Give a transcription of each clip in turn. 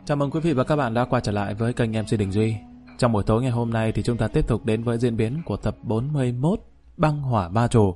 Chào mừng quý vị và các bạn đã quay trở lại với kênh MC Đình Duy. Trong buổi tối ngày hôm nay thì chúng ta tiếp tục đến với diễn biến của tập 41 Băng Hỏa Ma Trù.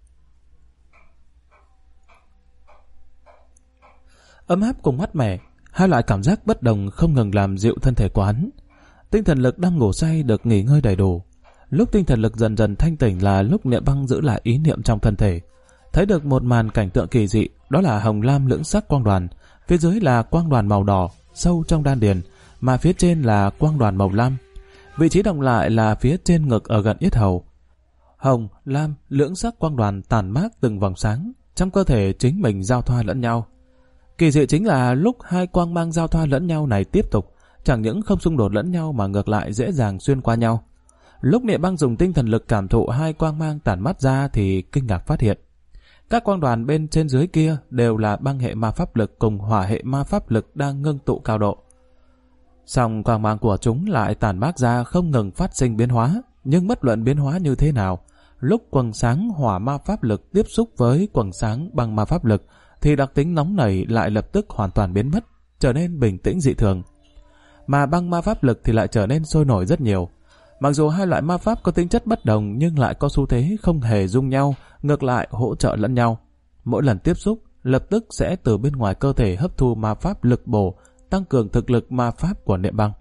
Ấm áp cùng mát mẻ, hai loại cảm giác bất đồng không ngừng làm dịu thân thể của hắn. Tinh thần lực đang ngủ say được nghỉ ngơi đầy đủ. Lúc tinh thần lực dần dần thanh tỉnh là lúc Niệm Băng giữ lại ý niệm trong thân thể. Thấy được một màn cảnh tượng kỳ dị, đó là hồng lam lưỡng sắc quang đoàn, phía dưới là quang đoàn màu đỏ sâu trong đan điền, mà phía trên là quang đoàn màu lam. Vị trí động lại là phía trên ngực ở gần yết hầu. Hồng, lam, lưỡng sắc quang đoàn tàn mát từng vòng sáng, trong cơ thể chính mình giao thoa lẫn nhau. Kỳ dị chính là lúc hai quang mang giao thoa lẫn nhau này tiếp tục, chẳng những không xung đột lẫn nhau mà ngược lại dễ dàng xuyên qua nhau. Lúc Niệm Băng dùng tinh thần lực cảm thụ hai quang mang tản mát ra thì kinh ngạc phát hiện các quang đoàn bên trên dưới kia đều là băng hệ ma pháp lực cùng hỏa hệ ma pháp lực đang ngưng tụ cao độ. Song quang mang của chúng lại tản mát ra không ngừng phát sinh biến hóa, nhưng bất luận biến hóa như thế nào, lúc quầng sáng hỏa ma pháp lực tiếp xúc với quầng sáng băng ma pháp lực thì đặc tính nóng nảy lại lập tức hoàn toàn biến mất, trở nên bình tĩnh dị thường. Mà băng ma pháp lực thì lại trở nên sôi nổi rất nhiều. Mặc dù hai loại ma pháp có tính chất bất đồng nhưng lại có xu thế không hề dung nhau, ngược lại hỗ trợ lẫn nhau. Mỗi lần tiếp xúc, lập tức sẽ từ bên ngoài cơ thể hấp thu ma pháp lực bổ, tăng cường thực lực ma pháp của Niệm Băng.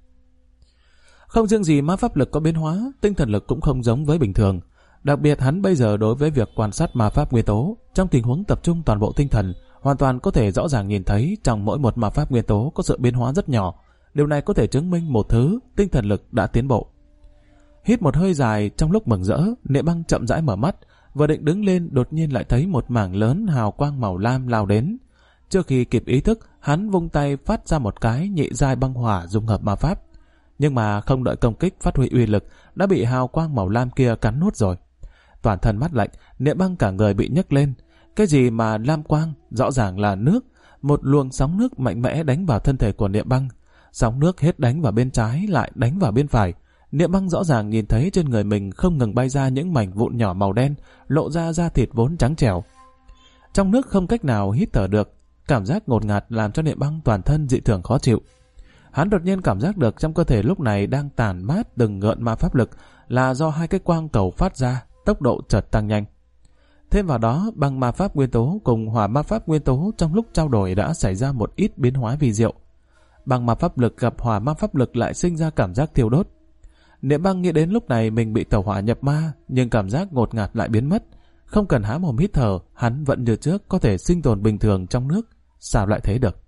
Không riêng gì ma pháp lực có biến hóa, tinh thần lực cũng không giống với bình thường. Đặc biệt hắn bây giờ đối với việc quan sát ma pháp nguyên tố, trong tình huống tập trung toàn bộ tinh thần, hoàn toàn có thể rõ ràng nhìn thấy trong mỗi một ma pháp nguyên tố có sự biến hóa rất nhỏ. Điều này có thể chứng minh một thứ, tinh thần lực đã tiến bộ. Hít một hơi dài trong lúc mừng rỡ, Niệm Băng chậm rãi mở mắt, vừa định đứng lên đột nhiên lại thấy một mảng lớn hào quang màu lam lao đến. Trước khi kịp ý thức, hắn vung tay phát ra một cái nhị giai băng hỏa dung hợp ma pháp. Nhưng mà không đợi công kích phát huy uy lực, đã bị hào quang màu lam kia cắn nuốt rồi. Toàn thân mát lạnh, Niệm Băng cả người bị nhấc lên. Cái gì mà lam quang, rõ ràng là nước. Một luồng sóng nước mạnh mẽ đánh vào thân thể của Niệm Băng. Sóng nước hết đánh vào bên trái lại đánh vào bên phải. Niệm Băng rõ ràng nhìn thấy trên người mình không ngừng bay ra những mảnh vụn nhỏ màu đen, lộ ra da thịt vốn trắng trẻo. Trong nước không cách nào hít thở được, cảm giác ngột ngạt làm cho Niệm Băng toàn thân dị thường khó chịu. Hắn đột nhiên cảm giác được trong cơ thể lúc này đang tản mát từng gợn ma pháp lực là do hai cái quang cầu phát ra, tốc độ chợt tăng nhanh. Thêm vào đó, băng ma pháp nguyên tố cùng hỏa ma pháp nguyên tố trong lúc trao đổi đã xảy ra một ít biến hóa vi diệu. Băng ma pháp lực gặp hỏa ma pháp lực lại sinh ra cảm giác thiêu đốt. Niệm Băng nghĩ đến lúc này mình bị tẩu hỏa nhập ma, nhưng cảm giác ngột ngạt lại biến mất. Không cần há mồm hít thở, hắn vẫn như trước có thể sinh tồn bình thường trong nước. Sao lại thế được?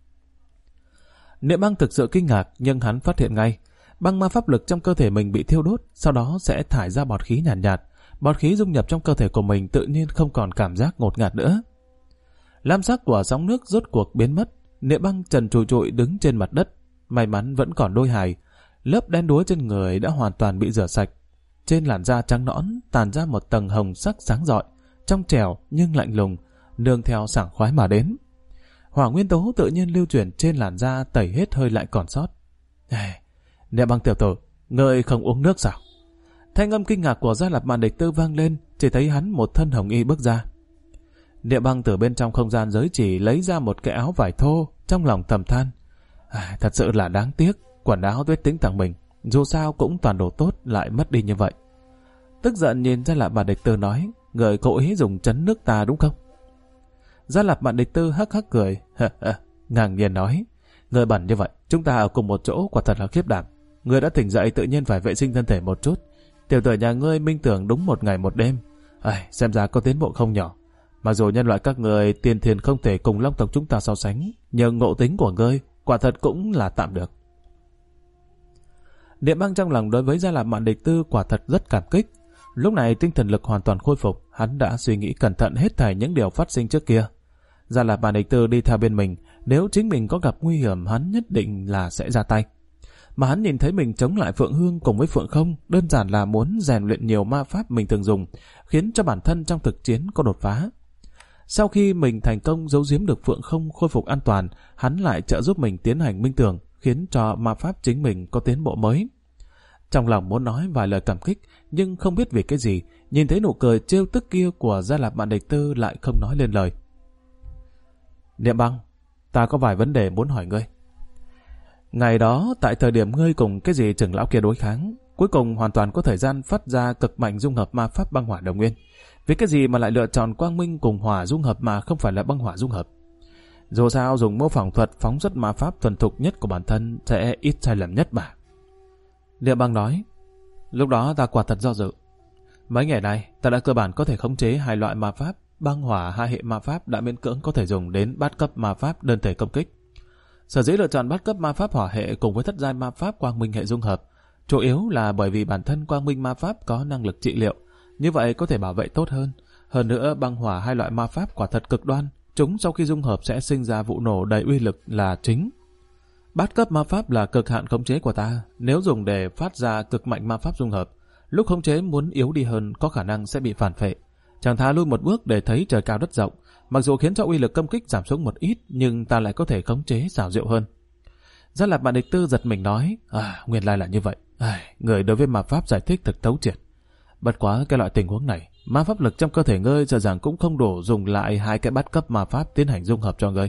Niệm Băng thực sự kinh ngạc, nhưng hắn phát hiện ngay băng ma pháp lực trong cơ thể mình bị thiêu đốt, sau đó sẽ thải ra bọt khí nhàn nhạt. Bọt khí dung nhập trong cơ thể của mình tự nhiên không còn cảm giác ngột ngạt nữa. Lam sắc của sóng nước rốt cuộc biến mất. Niệm Băng trần trụi trụi đứng trên mặt đất. May mắn vẫn còn đôi hài. Lớp đen đúa trên người đã hoàn toàn bị rửa sạch. Trên làn da trắng nõn tàn ra một tầng hồng sắc sáng rọi, trong trẻo nhưng lạnh lùng, nương theo sảng khoái mà đến. Hỏa nguyên tố tự nhiên lưu chuyển trên làn da tẩy hết hơi lạnh còn sót. Niệm Băng tiểu tử, ngươi không uống nước sao? Thanh âm kinh ngạc của Gia Lạp Mạn Địch Tư vang lên, chỉ thấy hắn một thân hồng y bước ra. Niệm Băng từ bên trong không gian giới chỉ lấy ra một cái áo vải thô, trong lòng thầm than. Thật sự là đáng tiếc, quần áo tuyết tính tặng mình, dù sao cũng toàn đồ tốt lại mất đi như vậy. Tức giận nhìn Gia Lạp Mạn Địch Tư nói, người cố ý dùng trấn nước ta đúng không? Gia Lạp Mạn Địch Tư hắc hắc cười, ngang nhiên nói, người bẩn như vậy, chúng ta ở cùng một chỗ quả thật là khiếp đảm. Người đã tỉnh dậy tự nhiên phải vệ sinh thân thể một chút. Tiểu tử nhà ngươi minh tưởng đúng một ngày một đêm. Xem ra có tiến bộ không nhỏ. Mặc dù nhân loại các người tiền thiền không thể cùng long tộc chúng ta so sánh, nhưng ngộ tính của ngươi quả thật cũng là tạm được. Niệm Băng trong lòng đối với Gia Lạp Mạn Địch Tư quả thật rất cảm kích. Lúc này tinh thần lực hoàn toàn khôi phục, hắn đã suy nghĩ cẩn thận hết thảy những điều phát sinh trước kia. Gia Lạp Mạn Địch Tư đi theo bên mình, nếu chính mình có gặp nguy hiểm hắn nhất định là sẽ ra tay. Mà hắn nhìn thấy mình chống lại Phượng Hương cùng với Phượng Không, đơn giản là muốn rèn luyện nhiều ma pháp mình thường dùng, khiến cho bản thân trong thực chiến có đột phá. Sau khi mình thành công giấu giếm được Phượng Không khôi phục an toàn, hắn lại trợ giúp mình tiến hành minh tưởng, khiến cho ma pháp chính mình có tiến bộ mới. Trong lòng muốn nói vài lời cảm kích, nhưng không biết vì cái gì, nhìn thấy nụ cười trêu tức kia của Gia Lạp Mạn Địch Tư lại không nói lên lời. Niệm Băng, ta có vài vấn đề muốn hỏi ngươi. Ngày đó, tại thời điểm ngươi cùng cái gì trưởng lão kia đối kháng, cuối cùng hoàn toàn có thời gian phát ra cực mạnh dung hợp ma pháp băng hỏa đồng nguyên. Vì cái gì mà lại lựa chọn quang minh cùng hỏa dung hợp mà không phải là băng hỏa dung hợp? Dù sao dùng mô phỏng thuật phóng xuất ma pháp thuần thục nhất của bản thân sẽ ít sai lầm nhất mà. Niệm Băng nói, lúc đó ta quả thật do dự. Mấy ngày nay, ta đã cơ bản có thể khống chế hai loại ma pháp, băng hỏa hai hệ ma pháp đã miễn cưỡng có thể dùng đến bát cấp ma pháp đơn thể công kích. Sở dĩ lựa chọn bát cấp ma pháp hỏa hệ cùng với thất giai ma pháp quang minh hệ dung hợp, chủ yếu là bởi vì bản thân quang minh ma pháp có năng lực trị liệu, như vậy có thể bảo vệ tốt hơn. Hơn nữa băng hỏa hai loại ma pháp quả thật cực đoan, chúng sau khi dung hợp sẽ sinh ra vụ nổ đầy uy lực là chính. Bát cấp ma pháp là cực hạn khống chế của ta, nếu dùng để phát ra cực mạnh ma pháp dung hợp, lúc khống chế muốn yếu đi hơn có khả năng sẽ bị phản phệ. Chẳng thà lui một bước để thấy trời cao đất rộng, mặc dù khiến cho uy lực công kích giảm xuống một ít, nhưng ta lại có thể khống chế xảo diệu hơn. Gia Lạp Mạn Địch Tư giật mình nói, nguyên lai là như vậy. Người đối với ma pháp giải thích thật thấu triệt. Bất quá cái loại tình huống này, ma pháp lực trong cơ thể ngươi sợ rằng cũng không đủ dùng lại hai cái bát cấp ma pháp tiến hành dung hợp cho ngươi.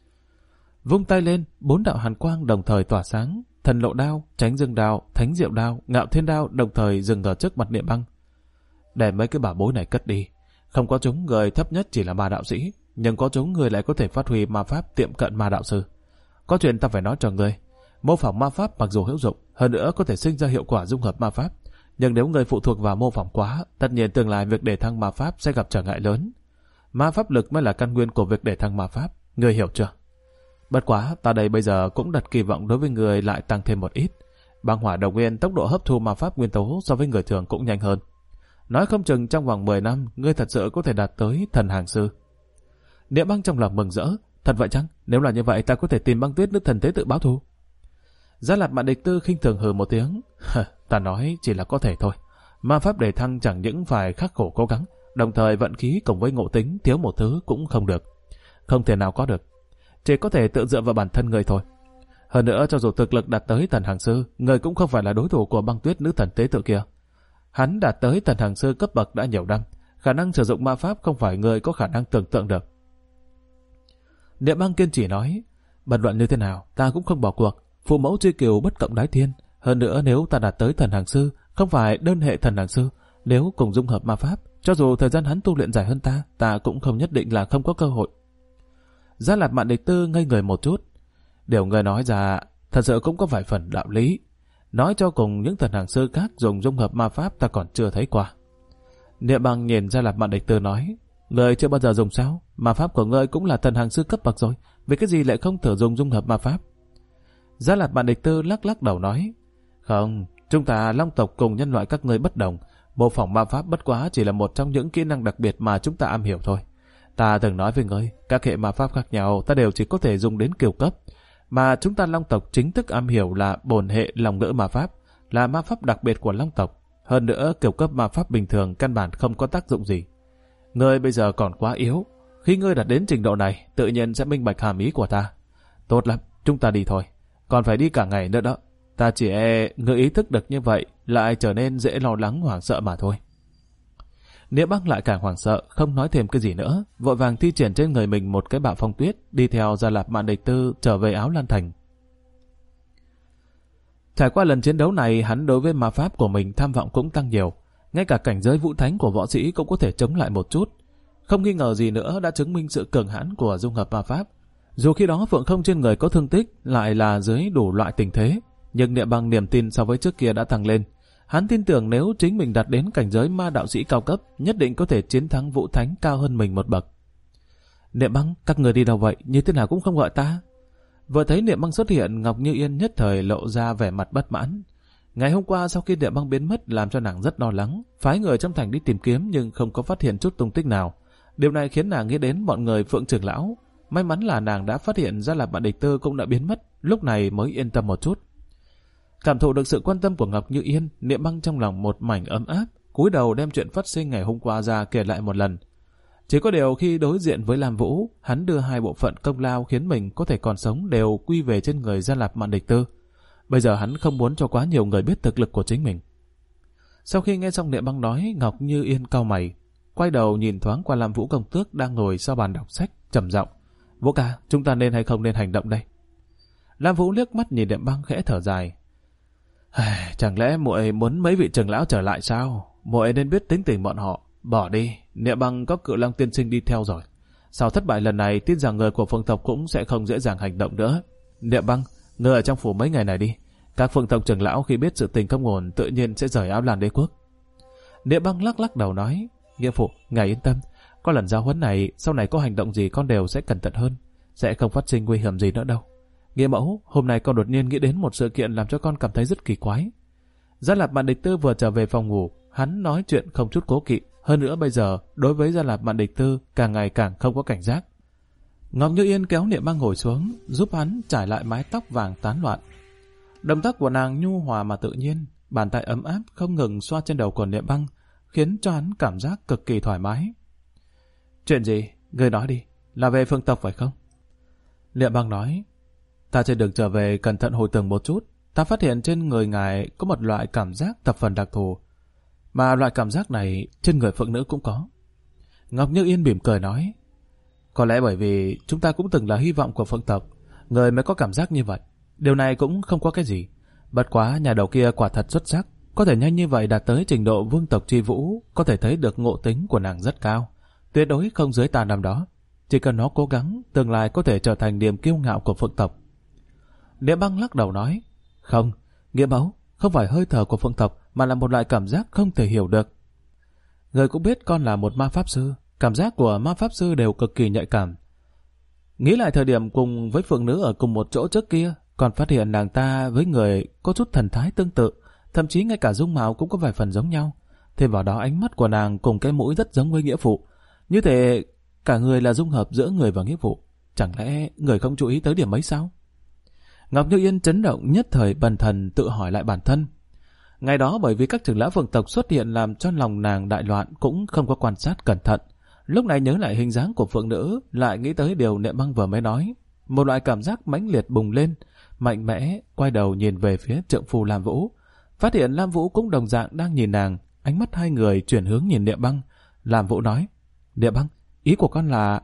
Vung tay lên, 4 đạo hàn quang đồng thời tỏa sáng, thần lộ đao, tránh dương đao, thánh diệu đao, ngạo thiên đao đồng thời dừng ở trước mặt Niệm Băng. Để mấy cái bảo bối này cất đi. Không có chúng người thấp nhất chỉ là ma đạo sĩ, nhưng có chúng người lại có thể phát huy ma pháp tiệm cận ma đạo sư. Có chuyện ta phải nói cho ngươi. Mô phỏng ma pháp mặc dù hữu dụng, hơn nữa có thể sinh ra hiệu quả dung hợp ma pháp, nhưng nếu người phụ thuộc vào mô phỏng quá, tất nhiên tương lai việc đề thăng ma pháp sẽ gặp trở ngại lớn. Ma pháp lực mới là căn nguyên của việc đề thăng ma pháp, ngươi hiểu chưa? Bất quá, ta đây bây giờ cũng đặt kỳ vọng đối với người lại tăng thêm một ít. Băng hỏa đồng nguyên tốc độ hấp thu ma pháp nguyên tố so với người thường cũng nhanh hơn. Nói không chừng trong vòng 10 năm, ngươi thật sự có thể đạt tới thần hàng sư. Niệm Băng trong lòng mừng rỡ, thật vậy chăng? Nếu là như vậy, ta có thể tìm Băng Tuyết nữ thần tế tự báo thù. Gia Lạp Mạn Địch Tư khinh thường hừ một tiếng, ta nói chỉ là có thể thôi. Ma pháp đề thăng chẳng những phải khắc khổ cố gắng, đồng thời vận khí cùng với ngộ tính thiếu một thứ cũng không được. Không thể nào có được. Chỉ có thể tự dựa vào bản thân người thôi. Hơn nữa, cho dù thực lực đạt tới thần hàng sư, người cũng không phải là đối thủ của Băng Tuyết nữ thần tế tự kia. Hắn đạt tới thần hàng sư cấp bậc đã nhiều năm, khả năng sử dụng ma pháp không phải người có khả năng tưởng tượng được. Niệm Băng kiên trì nói, bận luận như thế nào, ta cũng không bỏ cuộc. Phụ mẫu chi kiều bất cộng đái thiên. Hơn nữa nếu ta đạt tới thần hàng sư, không phải đơn hệ thần hàng sư, nếu cùng dung hợp ma pháp, cho dù thời gian hắn tu luyện dài hơn ta cũng không nhất định là không có cơ hội. Gia Lạp Mạn Địch Tư ngây người một chút. Điều người nói ra thật sự cũng có vài phần đạo lý. Nói cho cùng những thần hàng sư khác dùng dung hợp ma pháp ta còn chưa thấy qua. Niệm Băng nhìn Gia Lạp Mạn Địch Tư nói, người chưa bao giờ dùng sao? Ma pháp của ngươi cũng là thần hàng sư cấp bậc rồi, vì cái gì lại không thử dùng dung hợp ma pháp? Gia Lạp Mạn Địch Tư lắc lắc đầu nói, không, chúng ta Long tộc cùng nhân loại các ngươi bất đồng, mô phỏng ma pháp bất quá chỉ là một trong những kỹ năng đặc biệt mà chúng ta am hiểu thôi. Ta từng nói với ngươi, các hệ ma pháp khác nhau ta đều chỉ có thể dùng đến kiều cấp, mà chúng ta Long tộc chính thức am hiểu là bổn hệ lòng ngữ ma pháp, là ma pháp đặc biệt của Long tộc. Hơn nữa kiều cấp ma pháp bình thường căn bản không có tác dụng gì. Ngươi bây giờ còn quá yếu, khi ngươi đạt đến trình độ này, tự nhiên sẽ minh bạch hàm ý của ta. Tốt lắm, chúng ta đi thôi. Còn phải đi cả ngày nữa đó. Ta chỉ ngươi ý thức được như vậy lại trở nên dễ lo lắng hoảng sợ mà thôi. Niệm Băng lại càng hoảng sợ, không nói thêm cái gì nữa, vội vàng thi triển trên người mình một cái bạo phong tuyết, đi theo Gia Lạp Mạn Địch Tư trở về Áo Lan Thành. Trải qua lần chiến đấu này, hắn đối với ma pháp của mình tham vọng cũng tăng nhiều, ngay cả cảnh giới vũ thánh của võ sĩ cũng có thể chống lại một chút. Không nghi ngờ gì nữa đã chứng minh sự cường hãn của dung hợp ma pháp. Dù khi đó Phượng Không trên người có thương tích, lại là dưới đủ loại tình thế, nhưng Niệm Băng niềm tin so với trước kia đã tăng lên. Hắn tin tưởng nếu chính mình đạt đến cảnh giới ma đạo sĩ cao cấp, nhất định có thể chiến thắng vũ thánh cao hơn mình một bậc. Niệm Băng, các người đi đâu vậy? Như thế nào cũng không gọi ta. Vừa thấy Niệm Băng xuất hiện, Ngọc Như Yên nhất thời lộ ra vẻ mặt bất mãn. Ngày hôm qua sau khi Niệm Băng biến mất làm cho nàng rất lo lắng, phái người trong thành đi tìm kiếm nhưng không có phát hiện chút tung tích nào. Điều này khiến nàng nghĩ đến bọn người Phượng trưởng lão. May mắn là nàng đã phát hiện ra là bạn Địch Tư cũng đã biến mất, lúc này mới yên tâm một chút. Cảm thụ được sự quan tâm của Ngọc Như Yên, Niệm Băng trong lòng một mảnh ấm áp, cúi đầu đem chuyện phát sinh ngày hôm qua ra kể lại một lần. Chỉ có điều khi đối diện với Lam Vũ, hắn đưa hai bộ phận công lao khiến mình có thể còn sống đều quy về trên người Gia Lạp Mạn Địch Tư. Bây giờ hắn không muốn cho quá nhiều người biết thực lực của chính mình. Sau khi nghe xong Niệm Băng nói, Ngọc Như Yên cau mày, quay đầu nhìn thoáng qua Lam Vũ công tước đang ngồi sau bàn đọc sách, trầm giọng: "Vũ ca, chúng ta nên hay không nên hành động đây?" Lam Vũ liếc mắt nhìn Niệm Băng khẽ thở dài. Chẳng lẽ muội muốn mấy vị trưởng lão trở lại sao? Muội nên biết tính tình bọn họ. Bỏ đi, Niệm Băng có Cự Long tiên sinh đi theo rồi. Sau thất bại lần này, tin rằng người của Phượng tộc cũng sẽ không dễ dàng hành động nữa. Niệm Băng, ngươi ở trong phủ mấy ngày này đi. Các Phượng tộc trưởng lão khi biết sự tình không ổn tự nhiên sẽ rời Áo Lan Đế quốc. Niệm Băng lắc lắc đầu nói, nghĩa phụ, ngài yên tâm. Có lần giao huấn này, sau này có hành động gì con đều sẽ cẩn thận hơn. Sẽ không phát sinh nguy hiểm gì nữa đâu. Nghĩa mẫu, hôm nay con đột nhiên nghĩ đến một sự kiện làm cho con cảm thấy rất kỳ quái. Gia Lạp Mạn Địch Tư vừa trở về phòng ngủ, hắn nói chuyện không chút cố kỵ. Hơn nữa bây giờ, đối với Gia Lạp Mạn Địch Tư càng ngày càng không có cảnh giác. Ngọc Như Yên kéo Niệm Băng ngồi xuống, giúp hắn trải lại mái tóc vàng tán loạn. Động tác của nàng nhu hòa mà tự nhiên, bàn tay ấm áp không ngừng xoa trên đầu của Niệm Băng, khiến cho hắn cảm giác cực kỳ thoải mái. Chuyện gì? Ngươi nói đi, là về Phượng tộc phải không? Niệm Băng nói, ta trên đường trở về cẩn thận hồi tưởng một chút, ta phát hiện trên người ngài có một loại cảm giác thập phần đặc thù, mà loại cảm giác này trên người phượng nữ cũng có. Ngọc Như Yên mỉm cười nói, có lẽ bởi vì chúng ta cũng từng là hy vọng của Phượng tộc, người mới có cảm giác như vậy. Điều này cũng không có cái gì. Bất quá nhà đầu kia quả thật xuất sắc, có thể nhanh như vậy đạt tới trình độ vương tộc Tri Vũ, có thể thấy được ngộ tính của nàng rất cao, tuyệt đối không dưới ta năm đó. Chỉ cần nó cố gắng, tương lai có thể trở thành niềm kiêu ngạo của Phượng tộc. Niệm Băng lắc đầu nói, không, nghĩa mẫu, không phải hơi thở của Phượng tộc, mà là một loại cảm giác không thể hiểu được. Người cũng biết con là một ma pháp sư, cảm giác của ma pháp sư đều cực kỳ nhạy cảm. Nghĩ lại thời điểm cùng với phượng nữ ở cùng một chỗ trước kia, còn phát hiện nàng ta với người có chút thần thái tương tự, thậm chí ngay cả dung mạo cũng có vài phần giống nhau. Thêm vào đó ánh mắt của nàng cùng cái mũi rất giống với nghĩa phụ. Như thế cả người là dung hợp giữa người và nghĩa phụ. Chẳng lẽ người không chú ý tới điểm ấy sao? Ngọc Như Yên chấn động nhất thời bần thần tự hỏi lại bản thân. Ngày đó bởi vì các trưởng lão phượng tộc xuất hiện làm cho lòng nàng đại loạn, cũng không có quan sát cẩn thận. Lúc này nhớ lại hình dáng của phượng nữ, lại nghĩ tới điều Niệm Băng vừa mới nói. Một loại cảm giác mãnh liệt bùng lên, mạnh mẽ, quay đầu nhìn về phía trượng phu Lam Vũ. Phát hiện Lam Vũ cũng đồng dạng đang nhìn nàng, ánh mắt hai người chuyển hướng nhìn Niệm Băng. Lam Vũ nói, Niệm Băng, ý của con là...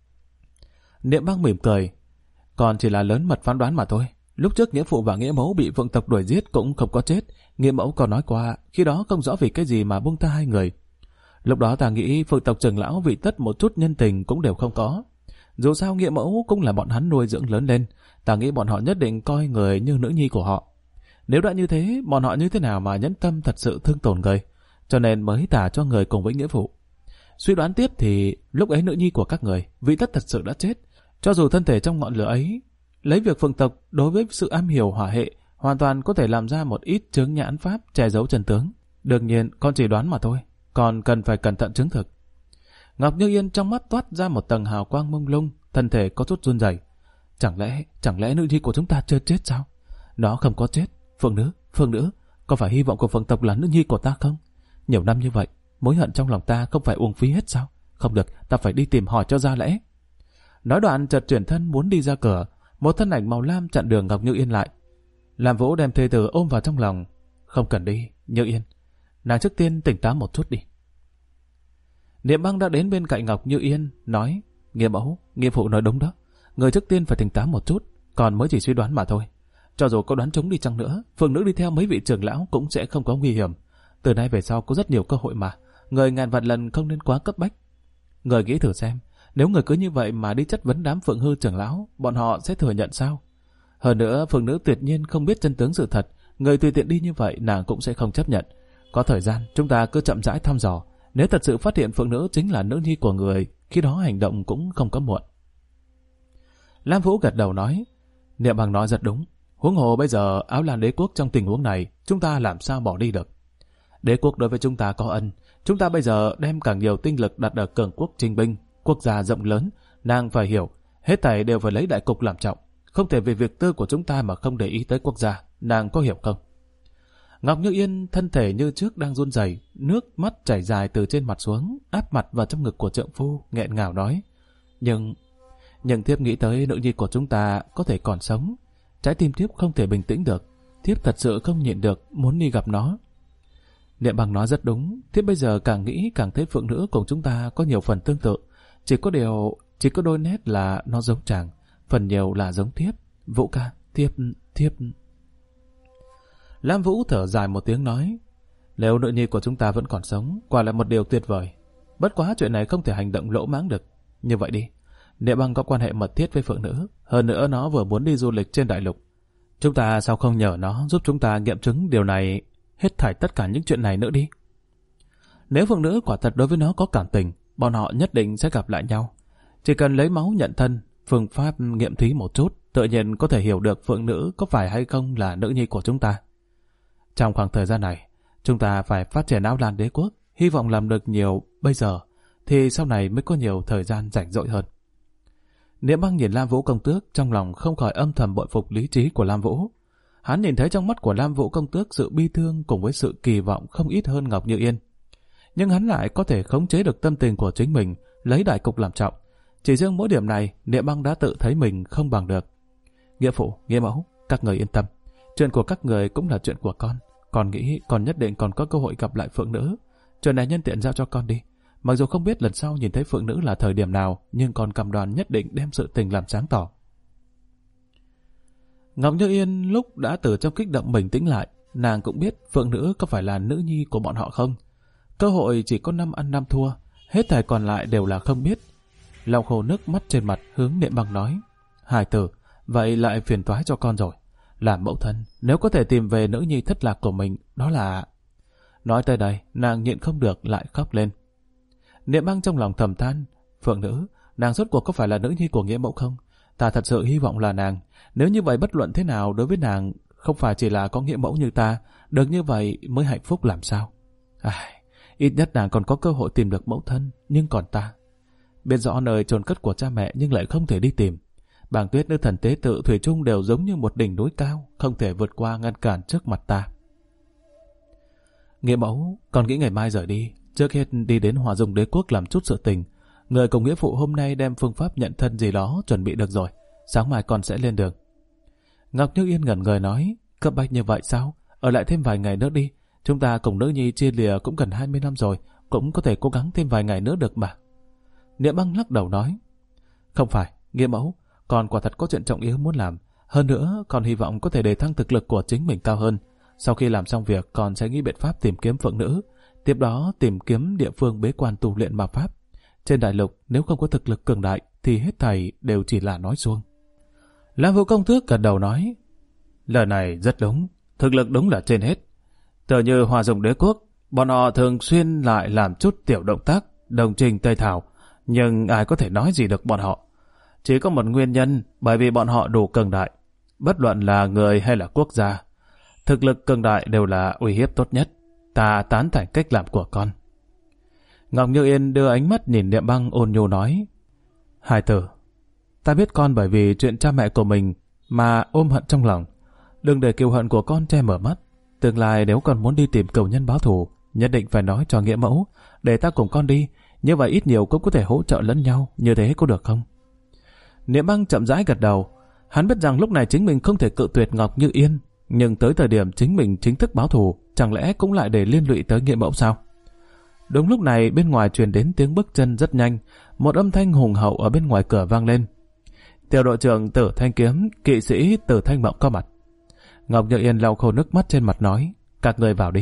Niệm Băng mỉm cười, còn chỉ là lớn mật phán đoán mà thôi. Lúc trước nghĩa phụ và nghĩa mẫu bị phượng tộc đuổi giết cũng không có chết. Nghĩa mẫu còn nói qua, khi đó không rõ vì cái gì mà buông tha hai người. Lúc đó ta nghĩ phượng tộc trưởng lão vị tất một chút nhân tình cũng đều không có. Dù sao nghĩa mẫu cũng là bọn hắn nuôi dưỡng lớn lên, ta nghĩ bọn họ nhất định coi người như nữ nhi của họ. Nếu đã như thế, bọn họ như thế nào mà nhẫn tâm thật sự thương tổn người, cho nên mới thả cho người cùng với nghĩa phụ. Suy đoán tiếp thì lúc ấy nữ nhi của các người, vị tất thật sự đã chết. Cho dù thân thể trong ngọn lửa ấy, lấy việc phượng tộc đối với sự am hiểu hỏa hệ, hoàn toàn có thể làm ra một ít chướng nhãn pháp che giấu chân tướng. Đương nhiên, con chỉ đoán mà thôi, còn cần phải cẩn thận chứng thực. Ngọc Như Yên trong mắt toát ra một tầng hào quang mông lung, thân thể có chút run rẩy. Chẳng lẽ nữ nhi của chúng ta chưa chết sao? Nó không có chết. Phương nữ, có phải hy vọng của phượng tộc là nữ nhi của ta không? Nhiều năm như vậy, mối hận trong lòng ta không phải uổng phí hết sao? Không được, ta phải đi tìm hỏi cho ra lẽ. Nói đoạn chợt chuyển thân muốn đi ra cửa, một thân ảnh màu lam chặn đường Ngọc Như Yên lại. Lam Vũ đem thê tử ôm vào trong lòng. Không cần đi, Như Yên. Nàng trước tiên tỉnh táo một chút đi. Niệm Băng đã đến bên cạnh Ngọc Như Yên, nói, nghĩa mẫu, nghĩa phụ nói đúng đó. Người trước tiên phải tỉnh táo một chút, còn mới chỉ suy đoán mà thôi. Cho dù có đoán trúng đi chăng nữa, phượng nữ đi theo mấy vị trưởng lão cũng sẽ không có nguy hiểm. Từ nay về sau có rất nhiều cơ hội mà, người ngàn vạn lần không nên quá cấp bách. Người nghĩ thử xem, nếu người cứ như vậy mà đi chất vấn đám phượng hư trưởng lão, bọn họ sẽ thừa nhận sao? Hơn nữa, phượng nữ tuyệt nhiên không biết chân tướng sự thật, người tùy tiện đi như vậy nàng cũng sẽ không chấp nhận. Có thời gian, chúng ta cứ chậm rãi thăm dò. Nếu thật sự phát hiện phượng nữ chính là nữ nhi của người, khi đó hành động cũng không có muộn. Lam Vũ gật đầu nói, Niệm Băng nói rất đúng. Huống hồ bây giờ Áo Lan Đế quốc trong tình huống này, chúng ta làm sao bỏ đi được? Đế quốc đối với chúng ta có ân, chúng ta bây giờ đem càng nhiều tinh lực đặt ở cường quốc Trinh binh, quốc gia rộng lớn, nàng phải hiểu, hết thảy đều phải lấy đại cục làm trọng, không thể vì việc tư của chúng ta mà không để ý tới quốc gia, nàng có hiểu không? Ngọc Như Yên thân thể như trước đang run rẩy, nước mắt chảy dài từ trên mặt xuống, áp mặt vào trong ngực của trượng phu, nghẹn ngào nói, nhưng thiếp nghĩ tới nữ nhi của chúng ta có thể còn sống, trái tim thiếp không thể bình tĩnh được, thiếp thật sự không nhịn được muốn đi gặp nó. Niệm Băng nói rất đúng, thiếp bây giờ càng nghĩ càng thấy phượng nữ cùng chúng ta có nhiều phần tương tự, chỉ có đôi nét là nó giống chàng, phần nhiều là giống thiếp. Vũ ca, thiếp. Lam Vũ thở dài một tiếng nói, nếu nữ nhi của chúng ta vẫn còn sống, quả là một điều tuyệt vời. Bất quá chuyện này không thể hành động lỗ mãng được. Như vậy đi, Niệm Băng có quan hệ mật thiết với Phượng Nữ, hơn nữa nó vừa muốn đi du lịch trên đại lục. Chúng ta sao không nhờ nó giúp chúng ta nghiệm chứng điều này, hết thảy tất cả những chuyện này nữa đi. Nếu Phượng Nữ quả thật đối với nó có cảm tình, bọn họ nhất định sẽ gặp lại nhau. Chỉ cần lấy máu nhận thân, phương pháp nghiệm thí một chút, tự nhiên có thể hiểu được Phượng Nữ có phải hay không là nữ nhi của chúng ta. Trong khoảng thời gian này, chúng ta phải phát triển Áo Lan Đế quốc, hy vọng làm được nhiều bây giờ, thì sau này mới có nhiều thời gian rảnh rỗi hơn. Niệm Băng nhìn Lam Vũ công tước, trong lòng không khỏi âm thầm bội phục lý trí của Lam Vũ. Hắn nhìn thấy trong mắt của Lam Vũ công tước sự bi thương cùng với sự kỳ vọng không ít hơn Ngọc Như Yên. Nhưng hắn lại có thể khống chế được tâm tình của chính mình, lấy đại cục làm trọng. Chỉ riêng mỗi điểm này, Niệm Băng đã tự thấy mình không bằng được. Nghĩa phụ, nghĩa mẫu, các người yên tâm. Chuyện của các người cũng là chuyện của con. Con nghĩ con nhất định còn có cơ hội gặp lại Phượng Nữ. Chuyện này nhân tiện giao cho con đi. Mặc dù không biết lần sau nhìn thấy Phượng Nữ là thời điểm nào, nhưng con cam đoan nhất định đem sự tình làm sáng tỏ. Ngọc Như Yên lúc đã từ trong kích động bình tĩnh lại, nàng cũng biết Phượng Nữ có phải là nữ nhi của bọn họ không. Cơ hội chỉ có 5 ăn 5 thua, hết thảy còn lại đều là không biết. Lau khô nước mắt trên mặt hướng Niệm Băng nói, hài tử, vậy lại phiền toái cho con rồi. Làm mẫu thân, nếu có thể tìm về nữ nhi thất lạc của mình, đó là... Nói tới đây, nàng nhịn không được lại khóc lên. Niệm Băng trong lòng thầm than, Phượng Nữ, nàng rốt cuộc có phải là nữ nhi của nghĩa mẫu không? Ta thật sự hy vọng là nàng. Nếu như vậy bất luận thế nào đối với nàng, không phải chỉ là có nghĩa mẫu như ta, được như vậy mới hạnh phúc làm sao? Ít nhất nàng còn có cơ hội tìm được mẫu thân, nhưng còn ta. Biết rõ nơi chôn cất của cha mẹ nhưng lại không thể đi tìm. Bàng Tuyết, nữ thần tế tự, thủy chung đều giống như một đỉnh núi cao, không thể vượt qua ngăn cản trước mặt ta. Nghĩa mẫu, con nghĩ ngày mai rời đi, trước hết đi đến Hòa Dung Đế quốc làm chút sự tình. Người cùng nghĩa phụ hôm nay đem phương pháp nhận thân gì đó chuẩn bị được rồi, sáng mai con sẽ lên đường. Ngọc Như Yên ngẩn người nói, cấp bách như vậy sao? Ở lại thêm vài ngày nữa đi, chúng ta cùng nữ nhi chia lìa cũng gần 20 năm rồi, cũng có thể cố gắng thêm vài ngày nữa được mà. Niệm Băng lắc đầu nói, không phải, nghĩa mẫu, con quả thật có chuyện trọng yếu muốn làm. Hơn nữa, con hy vọng có thể đề thăng thực lực của chính mình cao hơn. Sau khi làm xong việc, con sẽ nghĩ biện pháp tìm kiếm Phượng Nữ, tiếp đó tìm kiếm địa phương bế quan tu luyện ma pháp. Trên đại lục, nếu không có thực lực cường đại, thì hết thảy đều chỉ là nói suông. Lam Vũ công tước gật đầu nói, lời này rất đúng, thực lực đúng là trên hết. Tựa như Hòa Dung Đế quốc, bọn họ thường xuyên lại làm chút tiểu động tác, đồng trình Tây Thảo, nhưng ai có thể nói gì được bọn họ. Chỉ có một nguyên nhân, bởi vì bọn họ đủ cường đại. Bất luận là người hay là quốc gia, thực lực cường đại đều là uy hiếp tốt nhất. Ta tán thành cách làm của con. Ngọc Như Yên đưa ánh mắt nhìn Niệm Băng ôn nhu nói, hài tử, ta biết con bởi vì chuyện cha mẹ của mình mà ôm hận trong lòng. Đừng để kiêu hận của con che mở mắt. Tương lai nếu con muốn đi tìm cừu nhân báo thù, nhất định phải nói cho nghĩa mẫu, để ta cùng con đi, như vậy ít nhiều cũng có thể hỗ trợ lẫn nhau, như thế có được không? Niệm Băng chậm rãi gật đầu. Hắn biết rằng lúc này chính mình không thể cự tuyệt Ngọc Như Yên, nhưng tới thời điểm chính mình chính thức báo thù, chẳng lẽ cũng lại để liên lụy tới nghĩa mẫu sao? Đúng lúc này bên ngoài truyền đến tiếng bước chân rất nhanh, một âm thanh hùng hậu ở bên ngoài cửa vang lên. Tiểu đội trưởng Tử Thanh Kiếm, kỵ sĩ Tử Thanh Mộng có mặt. Ngọc Như Yên lau khô nước mắt trên mặt nói, các người vào đi.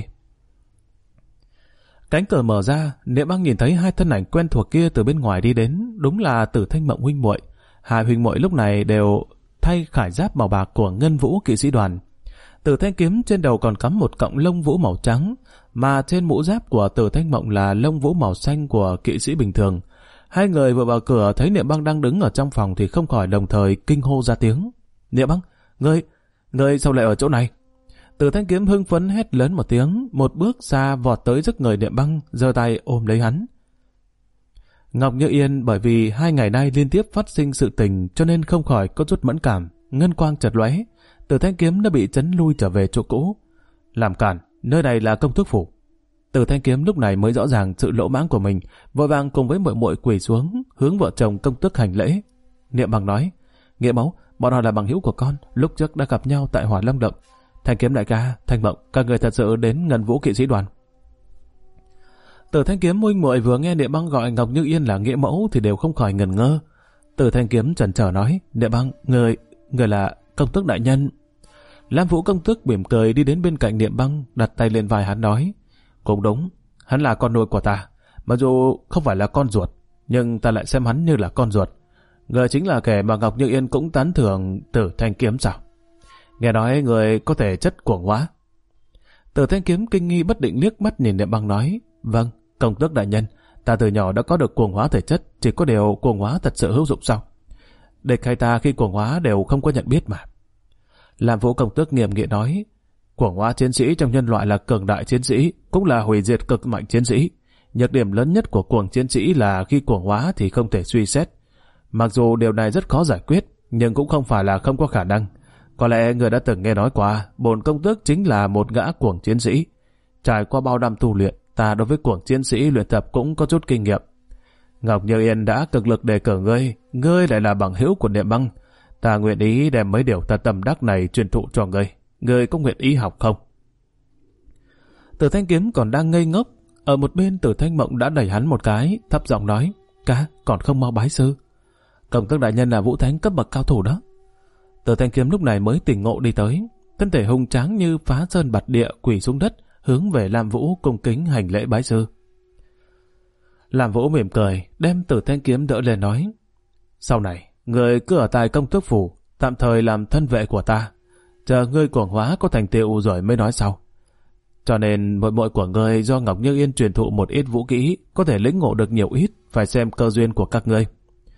Cánh cửa mở ra, Niệm Băng nhìn thấy hai thân ảnh quen thuộc kia từ bên ngoài đi đến, đúng là Tử Thanh Mộng huynh muội. Hai huynh muội lúc này đều thay khải giáp màu bạc của Ngân Vũ kỵ sĩ đoàn. Tử Thanh Kiếm trên đầu còn cắm một cọng lông vũ màu trắng, mà trên mũ giáp của Tử Thanh Mộng là lông vũ màu xanh của kỵ sĩ bình thường. Hai người vừa vào cửa thấy Niệm Băng đang đứng ở trong phòng thì không khỏi đồng thời kinh hô ra tiếng. Niệm Băng, ngươi sao lại ở chỗ này? Tử Thanh Kiếm hưng phấn hét lớn một tiếng, một bước xa vọt tới trước người Niệm Băng, giơ tay ôm lấy hắn. Ngọc Như Yên bởi vì 2 ngày nay liên tiếp phát sinh sự tình cho nên không khỏi có chút mẫn cảm, ngân quang chợt lóe, Tử Thanh Kiếm đã bị chấn lui trở về chỗ cũ. Làm cản, nơi này là công tước phủ. Tử Thanh Kiếm lúc này mới rõ ràng sự lỗ mãng của mình, vội vàng cùng với muội muội quỳ xuống, hướng vợ chồng công tước hành lễ. Niệm Băng nói, nghĩa mẫu, bọn họ là bằng hữu của con, lúc trước đã gặp nhau tại Hỏa Lâm Động. Thanh Kiếm đại ca, Thanh Mộng, các người thật sự đến Ngân Vũ kỵ sĩ đoàn. Tử Thanh Kiếm huynh muội vừa nghe Niệm Băng gọi Ngọc Như Yên là nghĩa mẫu thì đều không khỏi ngần ngơ. Tử Thanh Kiếm chần chờ nói, Niệm Băng, người là công tước đại nhân. Lam Vũ công tước mỉm cười đi đến bên cạnh Niệm Băng, đặt tay lên vai hắn nói, cũng đúng, hắn là con nuôi của ta, mặc dù không phải là con ruột, nhưng ta lại xem hắn như là con ruột. Người chính là kẻ mà Ngọc Như Yên cũng tán thưởng Tử Thanh Kiếm sao? Nghe nói người có thể chất cuồng hóa. Tử Thanh Kiếm kinh nghi bất định liếc mắt nhìn Niệm Băng nói, vâng, công tước đại nhân, ta từ nhỏ đã có được cuồng hóa thể chất, chỉ có điều cuồng hóa thật sự hữu dụng sao? Địch hay ta khi cuồng hóa đều không có nhận biết mà. Lam Vũ công tước nghiêm nghị nói, cuồng hóa chiến sĩ trong nhân loại là cường đại chiến sĩ, cũng là hủy diệt cực mạnh chiến sĩ. Nhược điểm lớn nhất của cuồng chiến sĩ là khi cuồng hóa thì không thể suy xét. Mặc dù điều này rất khó giải quyết, nhưng cũng không phải là không có khả năng. Có lẽ người đã từng nghe nói qua, bổn công tước chính là một gã cuồng chiến sĩ. Trải qua bao năm tu luyện, ta đối với cuồng chiến sĩ luyện tập cũng có chút kinh nghiệm. Ngọc Như Yên đã cực lực đề cử ngươi lại là bằng hữu của Niệm Băng. Ta nguyện ý đem mấy điều ta tâm đắc này truyền thụ cho ngươi có nguyện ý học không? Tử Thanh Kiếm còn đang ngây ngốc, ở một bên Tử Thanh Mộng đã đẩy hắn một cái, thấp giọng nói, ca, còn không mau bái sư. Công tước đại nhân là vũ thánh cấp bậc cao thủ đó. Tử Thanh Kiếm lúc này mới tỉnh ngộ đi tới, thân thể hùng tráng như phá sơn bạt địa quỳ xuống đất, hướng về Lam Vũ cung kính hành lễ bái sư. Lam Vũ mỉm cười, đem Tử Thanh Kiếm đỡ lên nói, sau này, người cứ ở tại công tước phủ, tạm thời làm thân vệ của ta, chờ ngươi cuồng hóa có thành tựu rồi mới nói sau. Cho nên muội muội của ngươi do Ngọc Như Yên truyền thụ một ít vũ kỹ, có thể lĩnh ngộ được nhiều ít, phải xem cơ duyên của các ngươi.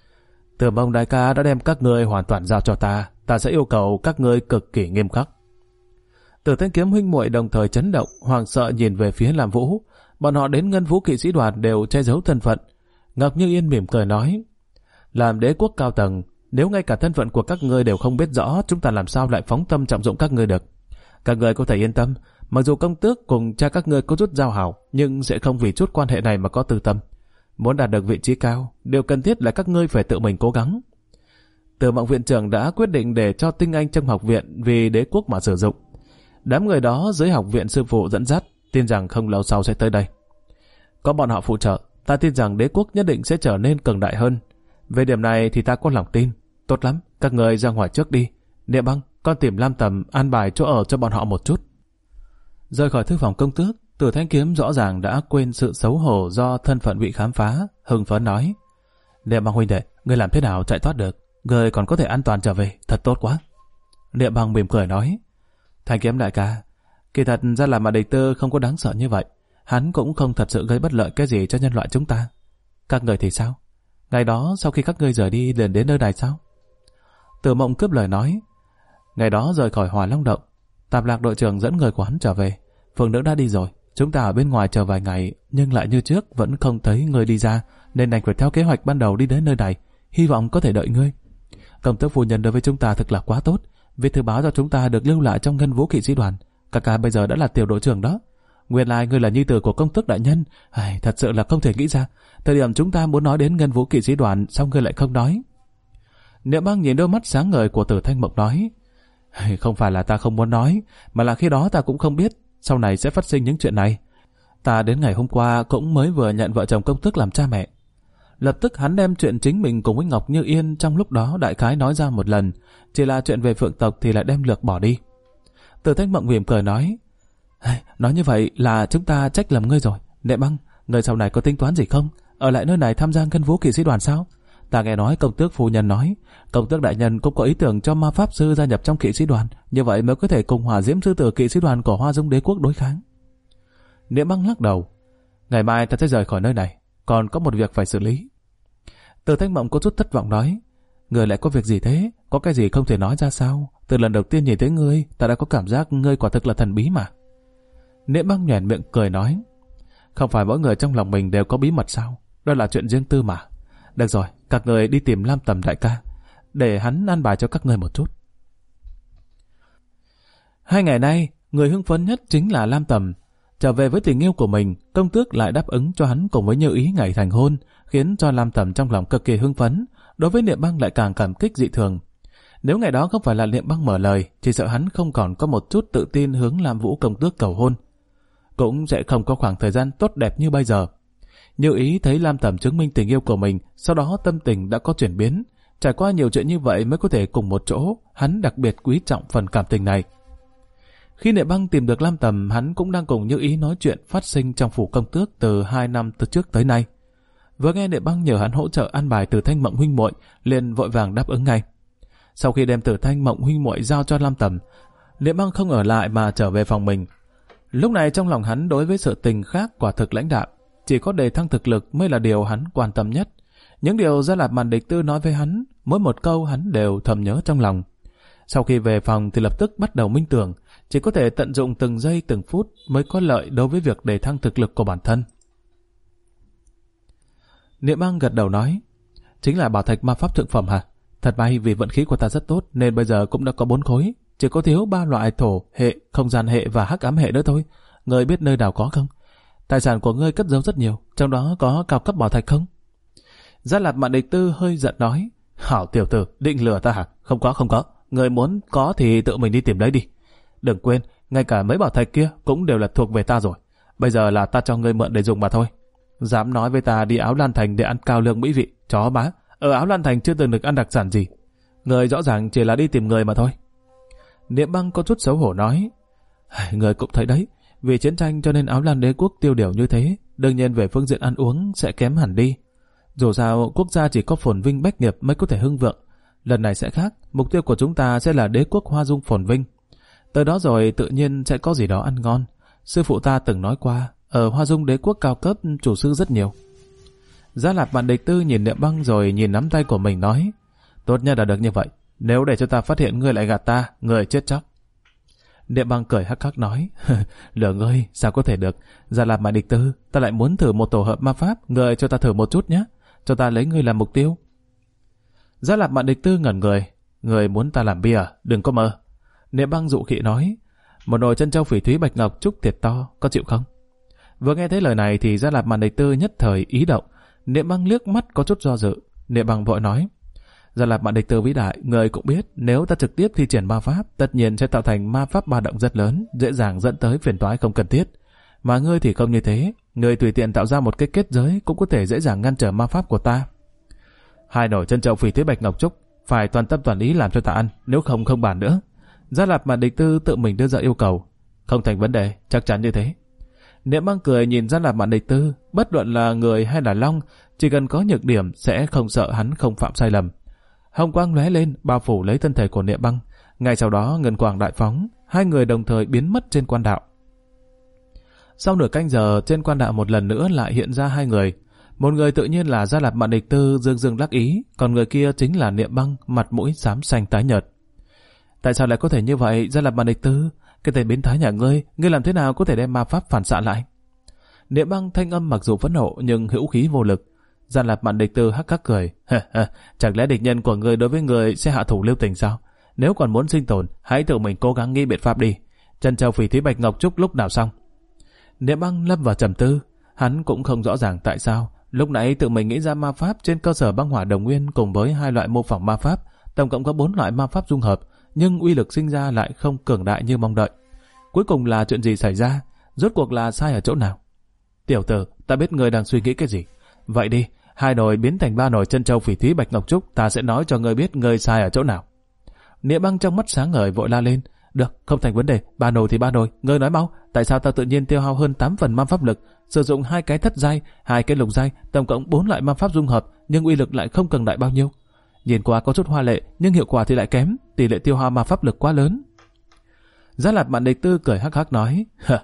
Từ mong đại ca đã đem các ngươi hoàn toàn giao cho ta, ta sẽ yêu cầu các ngươi cực kỳ nghiêm khắc. Tử Thanh Kiếm huynh muội đồng thời chấn động, hoảng sợ nhìn về phía Lam Vũ. Bọn họ đến Ngân Vũ kỵ sĩ đoàn đều che giấu thân phận. Ngọc Như Yên mỉm cười nói, làm đế quốc cao tầng, nếu ngay cả thân phận của các ngươi đều không biết rõ, chúng ta làm sao lại phóng tâm trọng dụng các ngươi được. Các ngươi có thể yên tâm, mặc dù công tước cùng cha các ngươi có chút giao hảo, nhưng sẽ không vì chút quan hệ này mà có tư tâm. Muốn đạt được vị trí cao, điều cần thiết là các ngươi phải tự mình cố gắng. Từ Mộng viện trưởng đã quyết định để cho tinh anh trong học viện vì đế quốc mà sử dụng. Đám người đó dưới học viện sư phụ dẫn dắt, tin rằng không lâu sau sẽ tới đây. Có bọn họ phụ trợ, ta tin rằng đế quốc nhất định sẽ trở nên cường đại hơn. Về điểm này thì ta có lòng tin. Tốt lắm, các người ra ngoài trước đi. Niệm Băng, con tìm Lam Tầm an bài chỗ ở cho bọn họ một chút. Rời khỏi thư phòng công tước, Tử Thanh Kiếm rõ ràng đã quên sự xấu hổ do thân phận bị khám phá, hưng phấn nói, Niệm Băng huynh đệ, ngươi làm thế nào chạy thoát được? Ngươi còn có thể an toàn trở về, thật tốt quá. Niệm Băng mỉm cười nói, Thanh Kiếm đại ca, kỳ thật ra là mà địch tư không có đáng sợ như vậy, hắn cũng không thật sự gây bất lợi cái gì cho nhân loại chúng ta. Các người thì sao? Ngày đó sau khi các ngươi rời đi liền đến nơi này sao? Tử Mộng cướp lời nói, ngày đó rời khỏi Hỏa Long Động, Tạp Lạc đội trưởng dẫn người của hắn trở về, Phương Nữ đã đi rồi, chúng ta ở bên ngoài chờ vài ngày, nhưng lại như trước vẫn không thấy người đi ra, nên đành phải theo kế hoạch ban đầu đi đến nơi này, hy vọng có thể đợi ngươi. Công tước phu nhân đối với chúng ta thực là quá tốt, vì thư báo cho chúng ta được lưu lại trong Ngân Vũ kỵ sĩ đoàn, ca bây giờ đã là tiểu đội trưởng đó. Nguyên lai ngươi là nhi tử của công tước đại nhân, thật sự là không thể nghĩ ra. Thời điểm chúng ta muốn nói đến Ngân Vũ kỵ sĩ đoàn, sao ngươi lại không nói? Niệm Băng nhìn đôi mắt sáng ngời của Tử Thanh Mộng nói, không phải là ta không muốn nói, mà là khi đó ta cũng không biết sau này sẽ phát sinh những chuyện này. Ta đến ngày hôm qua cũng mới vừa nhận vợ chồng công tước làm cha mẹ. Lập tức hắn đem chuyện chính mình cùng với Ngọc Như Yên trong lúc đó đại khái nói ra một lần, chỉ là chuyện về Phượng tộc thì lại đem lược bỏ đi. Tử Thanh Mộng mỉm cười nói, nói như vậy là chúng ta trách lầm ngươi rồi. Niệm Băng, ngươi sau này có tính toán gì không? Ở lại nơi này tham gia Ngân Vũ kỵ sĩ đoàn sao? Ta nghe nói công tước phu nhân nói, công tước đại nhân cũng có ý tưởng cho ma pháp sư gia nhập trong kỵ sĩ đoàn, như vậy mới có thể cùng Hỏa Diễm sư tử kỵ sĩ đoàn của Hoa Dung đế quốc đối kháng. Niệm Băng lắc đầu, ngày mai ta sẽ rời khỏi nơi này, còn có một việc phải xử lý. Tử Thanh Mộng có chút thất vọng nói, người lại có việc gì thế? Có cái gì không thể nói ra sao? Từ lần đầu tiên nhìn thấy ngươi, ta đã có cảm giác ngươi quả thực là thần bí mà. Niệm Băng nhoẻn miệng cười nói, không phải mỗi người trong lòng mình đều có bí mật sao? Đó là chuyện riêng tư mà. Được rồi, các người đi tìm Lam Tầm đại ca, để hắn an bài cho các ngươi một chút. 2 ngày nay, người hưng phấn nhất chính là Lam Tầm. Trở về với tình yêu của mình, công tước lại đáp ứng cho hắn cùng với Như Ý ngày thành hôn, khiến cho Lam Tầm trong lòng cực kỳ hưng phấn, đối với Niệm Băng lại càng cảm kích dị thường. Nếu ngày đó không phải là Niệm Băng mở lời, chỉ sợ hắn không còn có một chút tự tin hướng Lam Vũ công tước cầu hôn. Cũng sẽ không có khoảng thời gian tốt đẹp như bây giờ. Như Ý thấy Lam Tầm chứng minh tình yêu của mình, sau đó tâm tình đã có chuyển biến, Trải qua nhiều chuyện như vậy mới có thể cùng một chỗ, hắn đặc biệt quý trọng phần cảm tình này. Khi Niệm Băng tìm được Lam Tầm, hắn cũng đang cùng Như Ý nói chuyện phát sinh trong phủ công tước từ 2 năm từ trước tới nay. Vừa nghe Niệm Băng nhờ hắn hỗ trợ an bài Tử Thanh Mộng huynh muội, liền vội vàng đáp ứng ngay. Sau khi đem Tử Thanh Mộng huynh muội giao cho Lam Tầm, Niệm Băng không ở lại mà trở về phòng mình. Lúc này trong lòng hắn đối với sự tình khác quả thực lãnh đạm, chỉ có đề thăng thực lực mới là điều hắn quan tâm nhất. Những điều Gia Lạp Mạn Địch Tư nói với hắn, mỗi một câu hắn đều thầm nhớ trong lòng. Sau khi về phòng thì lập tức bắt đầu minh tưởng, chỉ có thể tận dụng từng giây từng phút mới có lợi đối với việc đề thăng thực lực của bản thân. Niệm Băng gật đầu nói, chính là bảo thạch ma pháp thượng phẩm hả? Thật may vì vận khí của ta rất tốt nên bây giờ cũng đã có 4 khối, chỉ có thiếu 3 loại thổ hệ, không gian hệ và hắc ám hệ nữa thôi. Ngươi biết nơi nào có không? Tài sản của ngươi cất giấu rất nhiều, trong đó có cao cấp bảo thạch không? Gia Lạp Mạn Địch Tư hơi giận nói, hảo tiểu tử, định lừa ta hả? Không có. Ngươi muốn có thì tự mình đi tìm lấy đi. Đừng quên, ngay cả mấy bảo thạch kia cũng đều là thuộc về ta rồi. Bây giờ là ta cho ngươi mượn để dùng mà thôi. Dám nói với ta đi Áo Lan Thành để ăn cao lương mỹ vị, chó má. Ở Áo Lan Thành chưa từng được ăn đặc sản gì. Ngươi rõ ràng chỉ là đi tìm người mà thôi. Niệm Băng có chút xấu hổ nói, người cũng thấy đấy, vì chiến tranh cho nên Áo Lan đế quốc tiêu điều như thế, đương nhiên về phương diện ăn uống sẽ kém hẳn đi. Dù sao quốc gia chỉ có phồn vinh bách nghiệp mới có thể hưng vượng. Lần này sẽ khác, mục tiêu của chúng ta sẽ là đế quốc Hoa Dung phồn vinh. Tới đó rồi tự nhiên sẽ có gì đó ăn ngon. Sư phụ ta từng nói qua, ở Hoa Dung đế quốc cao cấp chủ sư rất nhiều. Gia Lạp Mạn Địch Tư nhìn Niệm Băng rồi nhìn nắm tay của mình nói, tốt nhất là được như vậy. Nếu để cho ta phát hiện ngươi lại gạt ta, ngươi chết chắc. Niệm Băng cười hắc hắc nói, lừa ngươi, sao có thể được. Gia Lạp Mạn Địch Tư, ta lại muốn thử một tổ hợp ma pháp, ngươi cho ta thử một chút nhé. Cho ta lấy ngươi làm mục tiêu. Gia Lạp Mạn Địch Tư ngẩn người, ngươi muốn ta làm bia, đừng có mơ. Niệm Băng dụ khị nói, một nồi chân châu phỉ thúy bạch ngọc trúc thiệt to, có chịu không? Vừa nghe thấy lời này thì Gia Lạp Mạn Địch Tư nhất thời ý động. Niệm Băng liếc mắt có chút do dự. Niệm Băng vội nói, Gia Lạp Mạn Địch Tư vĩ đại, người cũng biết nếu ta trực tiếp thi triển ma pháp, tất nhiên sẽ tạo thành ma pháp ba động rất lớn, dễ dàng dẫn tới phiền toái không cần thiết. Mà ngươi thì không như thế, ngươi tùy tiện tạo ra một cái kết giới cũng có thể dễ dàng ngăn trở ma pháp của ta. 2 nồi chân châu phỉ thúy bạch ngọc trúc, phải toàn tâm toàn ý làm cho ta ăn, nếu không không bàn nữa. Gia Lạp Mạn Địch Tư tự mình đưa ra yêu cầu. Không thành vấn đề, chắc chắn như thế. Niệm Băng cười nhìn Gia Lạp Mạn Địch Tư, bất luận là người hay là long, chỉ cần có nhược điểm sẽ không sợ hắn không phạm sai lầm. Hồng quang lóe lên, bao phủ lấy thân thể của Niệm Băng. Ngay sau đó ngân quang đại phóng, 2 người đồng thời biến mất trên quan đạo. Sau nửa canh giờ, trên quan đạo một lần nữa lại hiện ra 2 người. Một người tự nhiên là Gia Lạp Mạn Địch Tư dương dương đắc ý, còn người kia chính là Niệm Băng, mặt mũi xám xanh tái nhợt. Tại sao lại có thể như vậy, Gia Lạp Mạn Địch Tư? Cái tên biến thái nhà ngươi làm thế nào có thể đem ma pháp phản xạ lại? Niệm Băng thanh âm mặc dù phẫn nộ nhưng hữu khí vô lực. Gia Lạp Mạn Địch Tư hắc hắc cười, chẳng lẽ địch nhân của ngươi đối với ngươi sẽ hạ thủ lưu tình sao? Nếu còn muốn sinh tồn, hãy tự mình cố gắng nghĩ biện pháp đi. Chân châu phỉ thúy bạch ngọc trúc lúc nào xong? Niệm Băng lâm vào trầm tư, hắn cũng không rõ ràng tại sao lúc nãy tự mình nghĩ ra ma pháp trên cơ sở băng hỏa đồng nguyên cùng với 2 loại mô phỏng ma pháp, tổng cộng có 4 loại ma pháp dung hợp, nhưng uy lực sinh ra lại không cường đại như mong đợi. Cuối cùng là chuyện gì xảy ra? Rốt cuộc là sai ở chỗ nào? Tiểu tử, ta biết ngươi đang suy nghĩ cái gì. Vậy đi, 2 nồi biến thành 3 nồi chân châu phỉ thúy bạch ngọc trúc, ta sẽ nói cho ngươi biết ngươi sai ở chỗ nào. Niệm Băng trong mắt sáng ngời vội la lên, được, không thành vấn đề, 3 nồi thì 3 nồi, ngươi nói mau, tại sao ta tự nhiên tiêu hao hơn 8 phần ma pháp lực, sử dụng 2 cái thất giai, 2 cái lục giai, tổng cộng 4 loại ma pháp dung hợp, nhưng uy lực lại không cường đại bao nhiêu. Nhìn qua có chút hoa lệ, nhưng hiệu quả thì lại kém, tỷ lệ tiêu hao ma pháp lực quá lớn. Gia Lạp Mạn Địch Tư cười hắc hắc nói,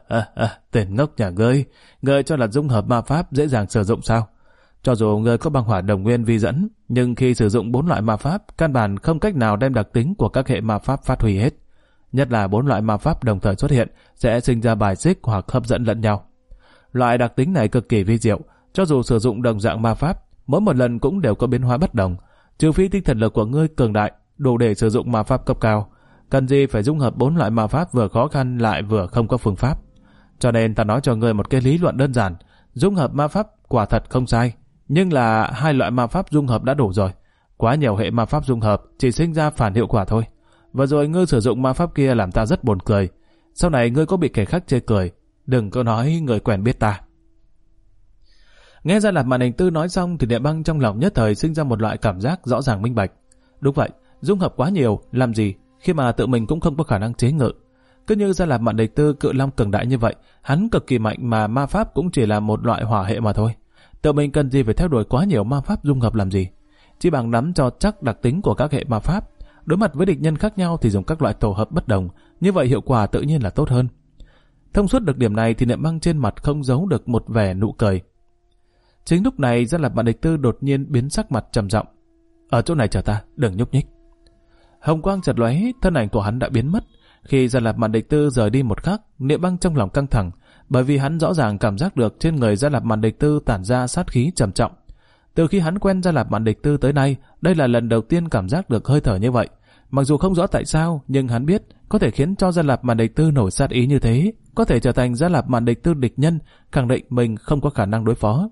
tên ngốc nhà ngươi cho là dung hợp ma pháp dễ dàng sử dụng sao? Cho dù ngươi có băng hỏa đồng nguyên vi dẫn, nhưng khi sử dụng 4 loại ma pháp, căn bản không cách nào đem đặc tính của các hệ ma pháp phát huy hết. Nhất là 4 loại ma pháp đồng thời xuất hiện sẽ sinh ra bài xích hoặc hấp dẫn lẫn nhau. Loại đặc tính này cực kỳ vi diệu, cho dù sử dụng đồng dạng ma pháp, mỗi một lần cũng đều có biến hóa bất đồng. Trừ phi tinh thần lực của ngươi cường đại, đủ để sử dụng ma pháp cấp cao, cần gì phải dung hợp 4 loại ma pháp vừa khó khăn lại vừa không có phương pháp. Cho nên ta nói cho ngươi một cái lý luận đơn giản, dung hợp ma pháp quả thật không sai, nhưng là 2 loại ma pháp dung hợp đã đủ rồi. Quá nhiều hệ ma pháp dung hợp chỉ sinh ra phản hiệu quả thôi. Và rồi ngươi sử dụng ma pháp kia làm ta rất buồn cười. Sau này ngươi có bị kẻ khác chê cười, đừng có nói người quen biết ta. Nghe Gia Lạp Mạn Địch Tư nói xong thì Niệm Băng trong lòng nhất thời sinh ra một loại cảm giác rõ ràng minh bạch. Đúng vậy, dung hợp quá nhiều, làm gì, khi mà tự mình cũng không có khả năng chế ngự. Cứ như Gia Lạp Mạn Địch Tư cự long cường đại như vậy, hắn cực kỳ mạnh mà ma pháp cũng chỉ là một loại hỏa hệ mà thôi. Tự mình cần gì phải theo đuổi quá nhiều ma pháp dung hợp làm gì? Chỉ bằng nắm cho chắc đặc tính của các hệ ma pháp, đối mặt với địch nhân khác nhau thì dùng các loại tổ hợp bất đồng, như vậy hiệu quả tự nhiên là tốt hơn. Thông suốt được điểm này thì Niệm Băng trên mặt không giấu được một vẻ nụ cười. Chính lúc này Gia Lạp Mạn Địch Tư đột nhiên biến sắc mặt trầm giọng. Ở chỗ này chờ ta, đừng nhúc nhích. Hồng quang chợt lóe, thân ảnh của hắn đã biến mất. Khi Gia Lạp Mạn Địch Tư rời đi một khắc, Niệm Băng trong lòng căng thẳng, bởi vì hắn rõ ràng cảm giác được trên người Gia Lạp Mạn Địch Tư tản ra sát khí trầm trọng. Từ khi hắn quen Gia Lạp Mạn Địch Tư tới nay, đây là lần đầu tiên cảm giác được hơi thở như vậy. Mặc dù không rõ tại sao, nhưng hắn biết có thể khiến cho Gia Lạp Mạn Địch Tư nổi sát ý như thế, có thể trở thành Gia Lạp Mạn Địch Tư địch nhân, khẳng định mình không có khả năng đối phó.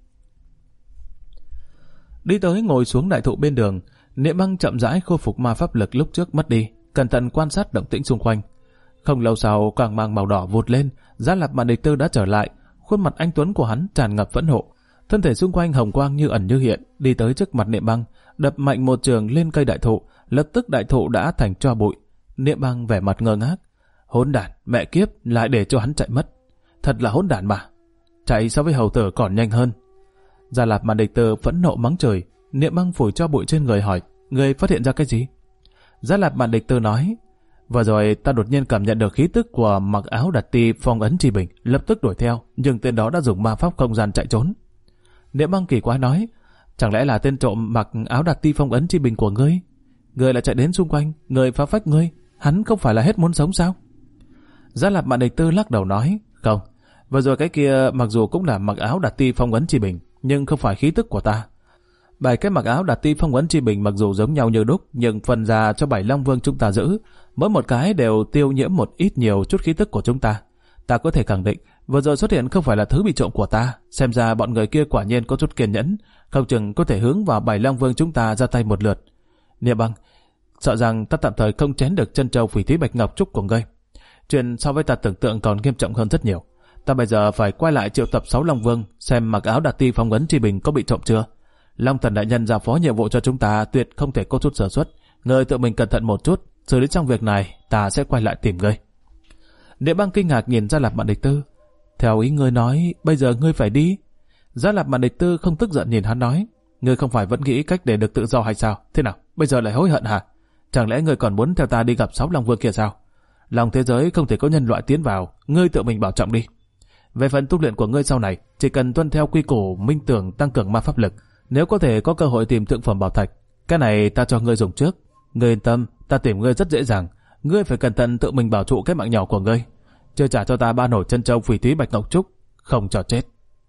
Đi tới ngồi xuống đại thụ bên đường, Niệm Băng chậm rãi khôi phục ma pháp lực lúc trước mất đi, cẩn thận quan sát động tĩnh xung quanh. Không lâu sau, quang mang màu đỏ vụt lên, Gia Lạp Mạn Địch Tư đã trở lại, khuôn mặt anh tuấn của hắn tràn ngập phẫn nộ, thân thể xung quanh hồng quang như ẩn như hiện, đi tới trước mặt Niệm Băng, đập mạnh một trường lên cây đại thụ, lập tức đại thụ đã thành tro bụi. Niệm Băng vẻ mặt ngơ ngác, hỗn đản, mẹ kiếp, lại để cho hắn chạy mất, thật là hỗn đản mà, chạy so với hầu tử còn nhanh hơn. Gia Lạp Mạn Địch Tư phẫn nộ mắng chửi. Niệm Băng phủi tro bụi trên người hỏi, người phát hiện ra cái gì? Gia Lạp Mạn Địch Tư nói, vừa rồi ta đột nhiên cảm nhận được khí tức của Mặc Áo Đặt Ti Phong Ấn Chi Bình, lập tức đuổi theo, nhưng tên đó đã dùng ma pháp không gian chạy trốn. Niệm Băng kỳ quái nói, chẳng lẽ là tên trộm Mặc Áo Đặt Ti Phong Ấn Chi Bình của ngươi? Ngươi lại chạy đến xung quanh, người phá phách ngươi, hắn không phải là hết muốn sống sao? Gia Lạp Mạn Địch Tư lắc đầu nói, không, vừa rồi cái kia mặc dù cũng là Mặc Áo Đặt Ti Phong Ấn Chi Bình, nhưng không phải khí tức của ta. Bảy cái Mặc Áo Đặt Ti Phong Ấn Chi Bình mặc dù giống nhau như đúc, nhưng phần ra cho 7 Long Vương chúng ta giữ, mỗi một cái đều tiêu nhiễm một ít nhiều chút khí tức của chúng ta. Ta có thể khẳng định, vừa rồi xuất hiện không phải là thứ bị trộm của ta, xem ra bọn người kia quả nhiên có chút kiên nhẫn, không chừng có thể hướng vào 7 Long Vương chúng ta ra tay một lượt. Niệm Băng, sợ rằng ta tạm thời không chén được chân châu phỉ thúy bạch ngọc trúc của ngươi. Chuyện so với ta tưởng tượng còn nghiêm trọng hơn rất nhiều. Ta bây giờ phải quay lại triệu tập 6 Long Vương, xem Mặc Áo Đặt Ti Phong Ấn Chi Bình có bị trộm chưa. Long Thần đại nhân giao phó nhiệm vụ cho chúng ta, tuyệt không thể có chút sơ suất. Ngươi tự mình cẩn thận một chút, xử lý xong việc này, ta sẽ quay lại tìm ngươi. Niệm Băng kinh ngạc nhìn Gia Lạp Mạn Địch Tư. Theo ý ngươi nói, bây giờ ngươi phải đi? Gia Lạp Mạn Địch Tư không tức giận nhìn hắn nói, ngươi không phải vẫn nghĩ cách để được tự do hay sao? Thế nào, bây giờ lại hối hận hả? Chẳng lẽ ngươi còn muốn theo ta đi gặp 6 Long Vương kia sao? Lòng thế giới không thể có nhân loại tiến vào, ngươi tự mình bảo trọng đi. Về phần tu luyện của ngươi sau này, chỉ cần tuân theo quy củ minh tưởng tăng cường ma pháp lực, nếu có thể có cơ hội tìm thượng phẩm bảo thạch, cái này ta cho ngươi dùng trước. Ngươi yên tâm, ta tìm ngươi rất dễ dàng. Ngươi phải cẩn thận tự mình bảo trụ cái mạng nhỏ của ngươi. Chưa trả cho ta 3 nồi chân châu phỉ thúy bạch ngọc trúc, không cho chết.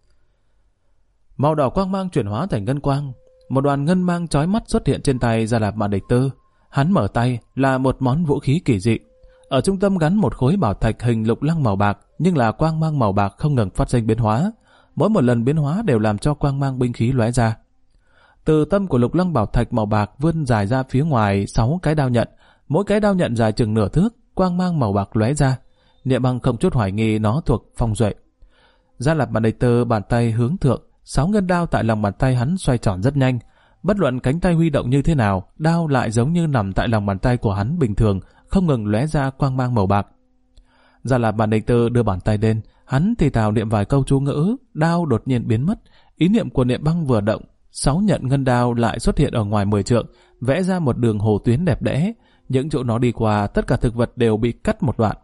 Màu đỏ quang mang chuyển hóa thành ngân quang, một đoàn ngân mang chói mắt xuất hiện trên tay Gia Lạp Mạn Địch Tư. Hắn mở tay là một món vũ khí kỳ dị. Ở trung tâm gắn một khối bảo thạch hình lục lăng màu bạc, nhưng là quang mang màu bạc không ngừng phát sinh biến hóa. Mỗi một lần biến hóa đều làm cho quang mang binh khí lóe ra. Từ tâm của lục lăng bảo thạch màu bạc vươn dài ra phía ngoài 6 cái đao nhận, mỗi cái đao nhận dài chừng nửa thước, quang mang màu bạc lóe ra. Niệm Băng không chút hoài nghi nó thuộc phong duệ. Gia Lạp Mạn Địch Tư bàn tay hướng thượng, 6 ngân đao tại lòng bàn tay hắn xoay tròn rất nhanh. Bất luận cánh tay huy động như thế nào, đao lại giống như nằm tại lòng bàn tay của hắn bình thường, không ngừng lóe ra quang mang màu bạc. Gia Lạp Mạn Địch Tư đưa bàn tay lên, hắn thì thào niệm vài câu chú ngữ, đao đột nhiên biến mất. Ý niệm của Niệm Băng vừa động, 6 nhận ngân đao lại xuất hiện ở ngoài 10 trượng, vẽ ra một đường hồ tuyến đẹp đẽ. Những chỗ nó đi qua, tất cả thực vật đều bị cắt một đoạn.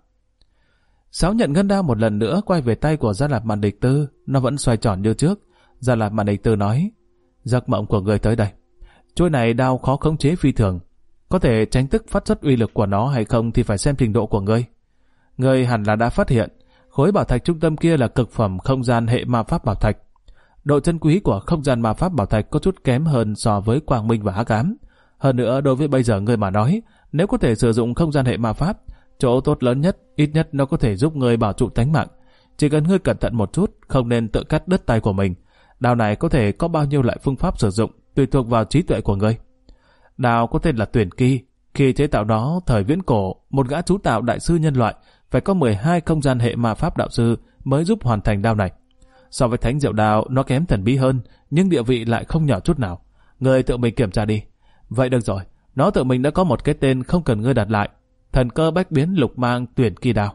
6 nhận ngân đao một lần nữa quay về tay của Gia Lạp Mạn Địch Tư, nó vẫn xoay tròn như trước. Gia Lạp Mạn Địch Tư nói, giấc mộng của người tới đây. Chuôi này đao khó khống chế phi thường, có thể tránh tức phát xuất uy lực của nó hay không thì phải xem trình độ của ngươi. Ngươi hẳn là đã phát hiện, khối bảo thạch trung tâm kia là cực phẩm không gian hệ ma pháp bảo thạch. Độ chân quý của không gian ma pháp bảo thạch có chút kém hơn so với quang minh và hắc ám. Hơn nữa đối với bây giờ ngươi mà nói, nếu có thể sử dụng không gian hệ ma pháp, chỗ tốt lớn nhất, ít nhất nó có thể giúp ngươi bảo trụ tánh mạng. Chỉ cần ngươi cẩn thận một chút, không nên tự cắt đứt tay của mình. Đao này có thể có bao nhiêu loại phương pháp sử dụng, tùy thuộc vào trí tuệ của ngươi. Đao có tên là Tuyển Kỳ. Khi chế tạo nó thời viễn cổ, một gã chú tạo đại sư nhân loại phải có 12 không gian hệ ma pháp đạo sư mới giúp hoàn thành đao này. So với Thánh Diệu Đao, nó kém thần bí hơn, nhưng địa vị lại không nhỏ chút nào. Ngươi tự mình kiểm tra đi. Vậy được rồi, Nó tự mình đã có một cái tên không cần ngươi đặt lại. Thần cơ bách biến lục mang tuyển kỳ đao.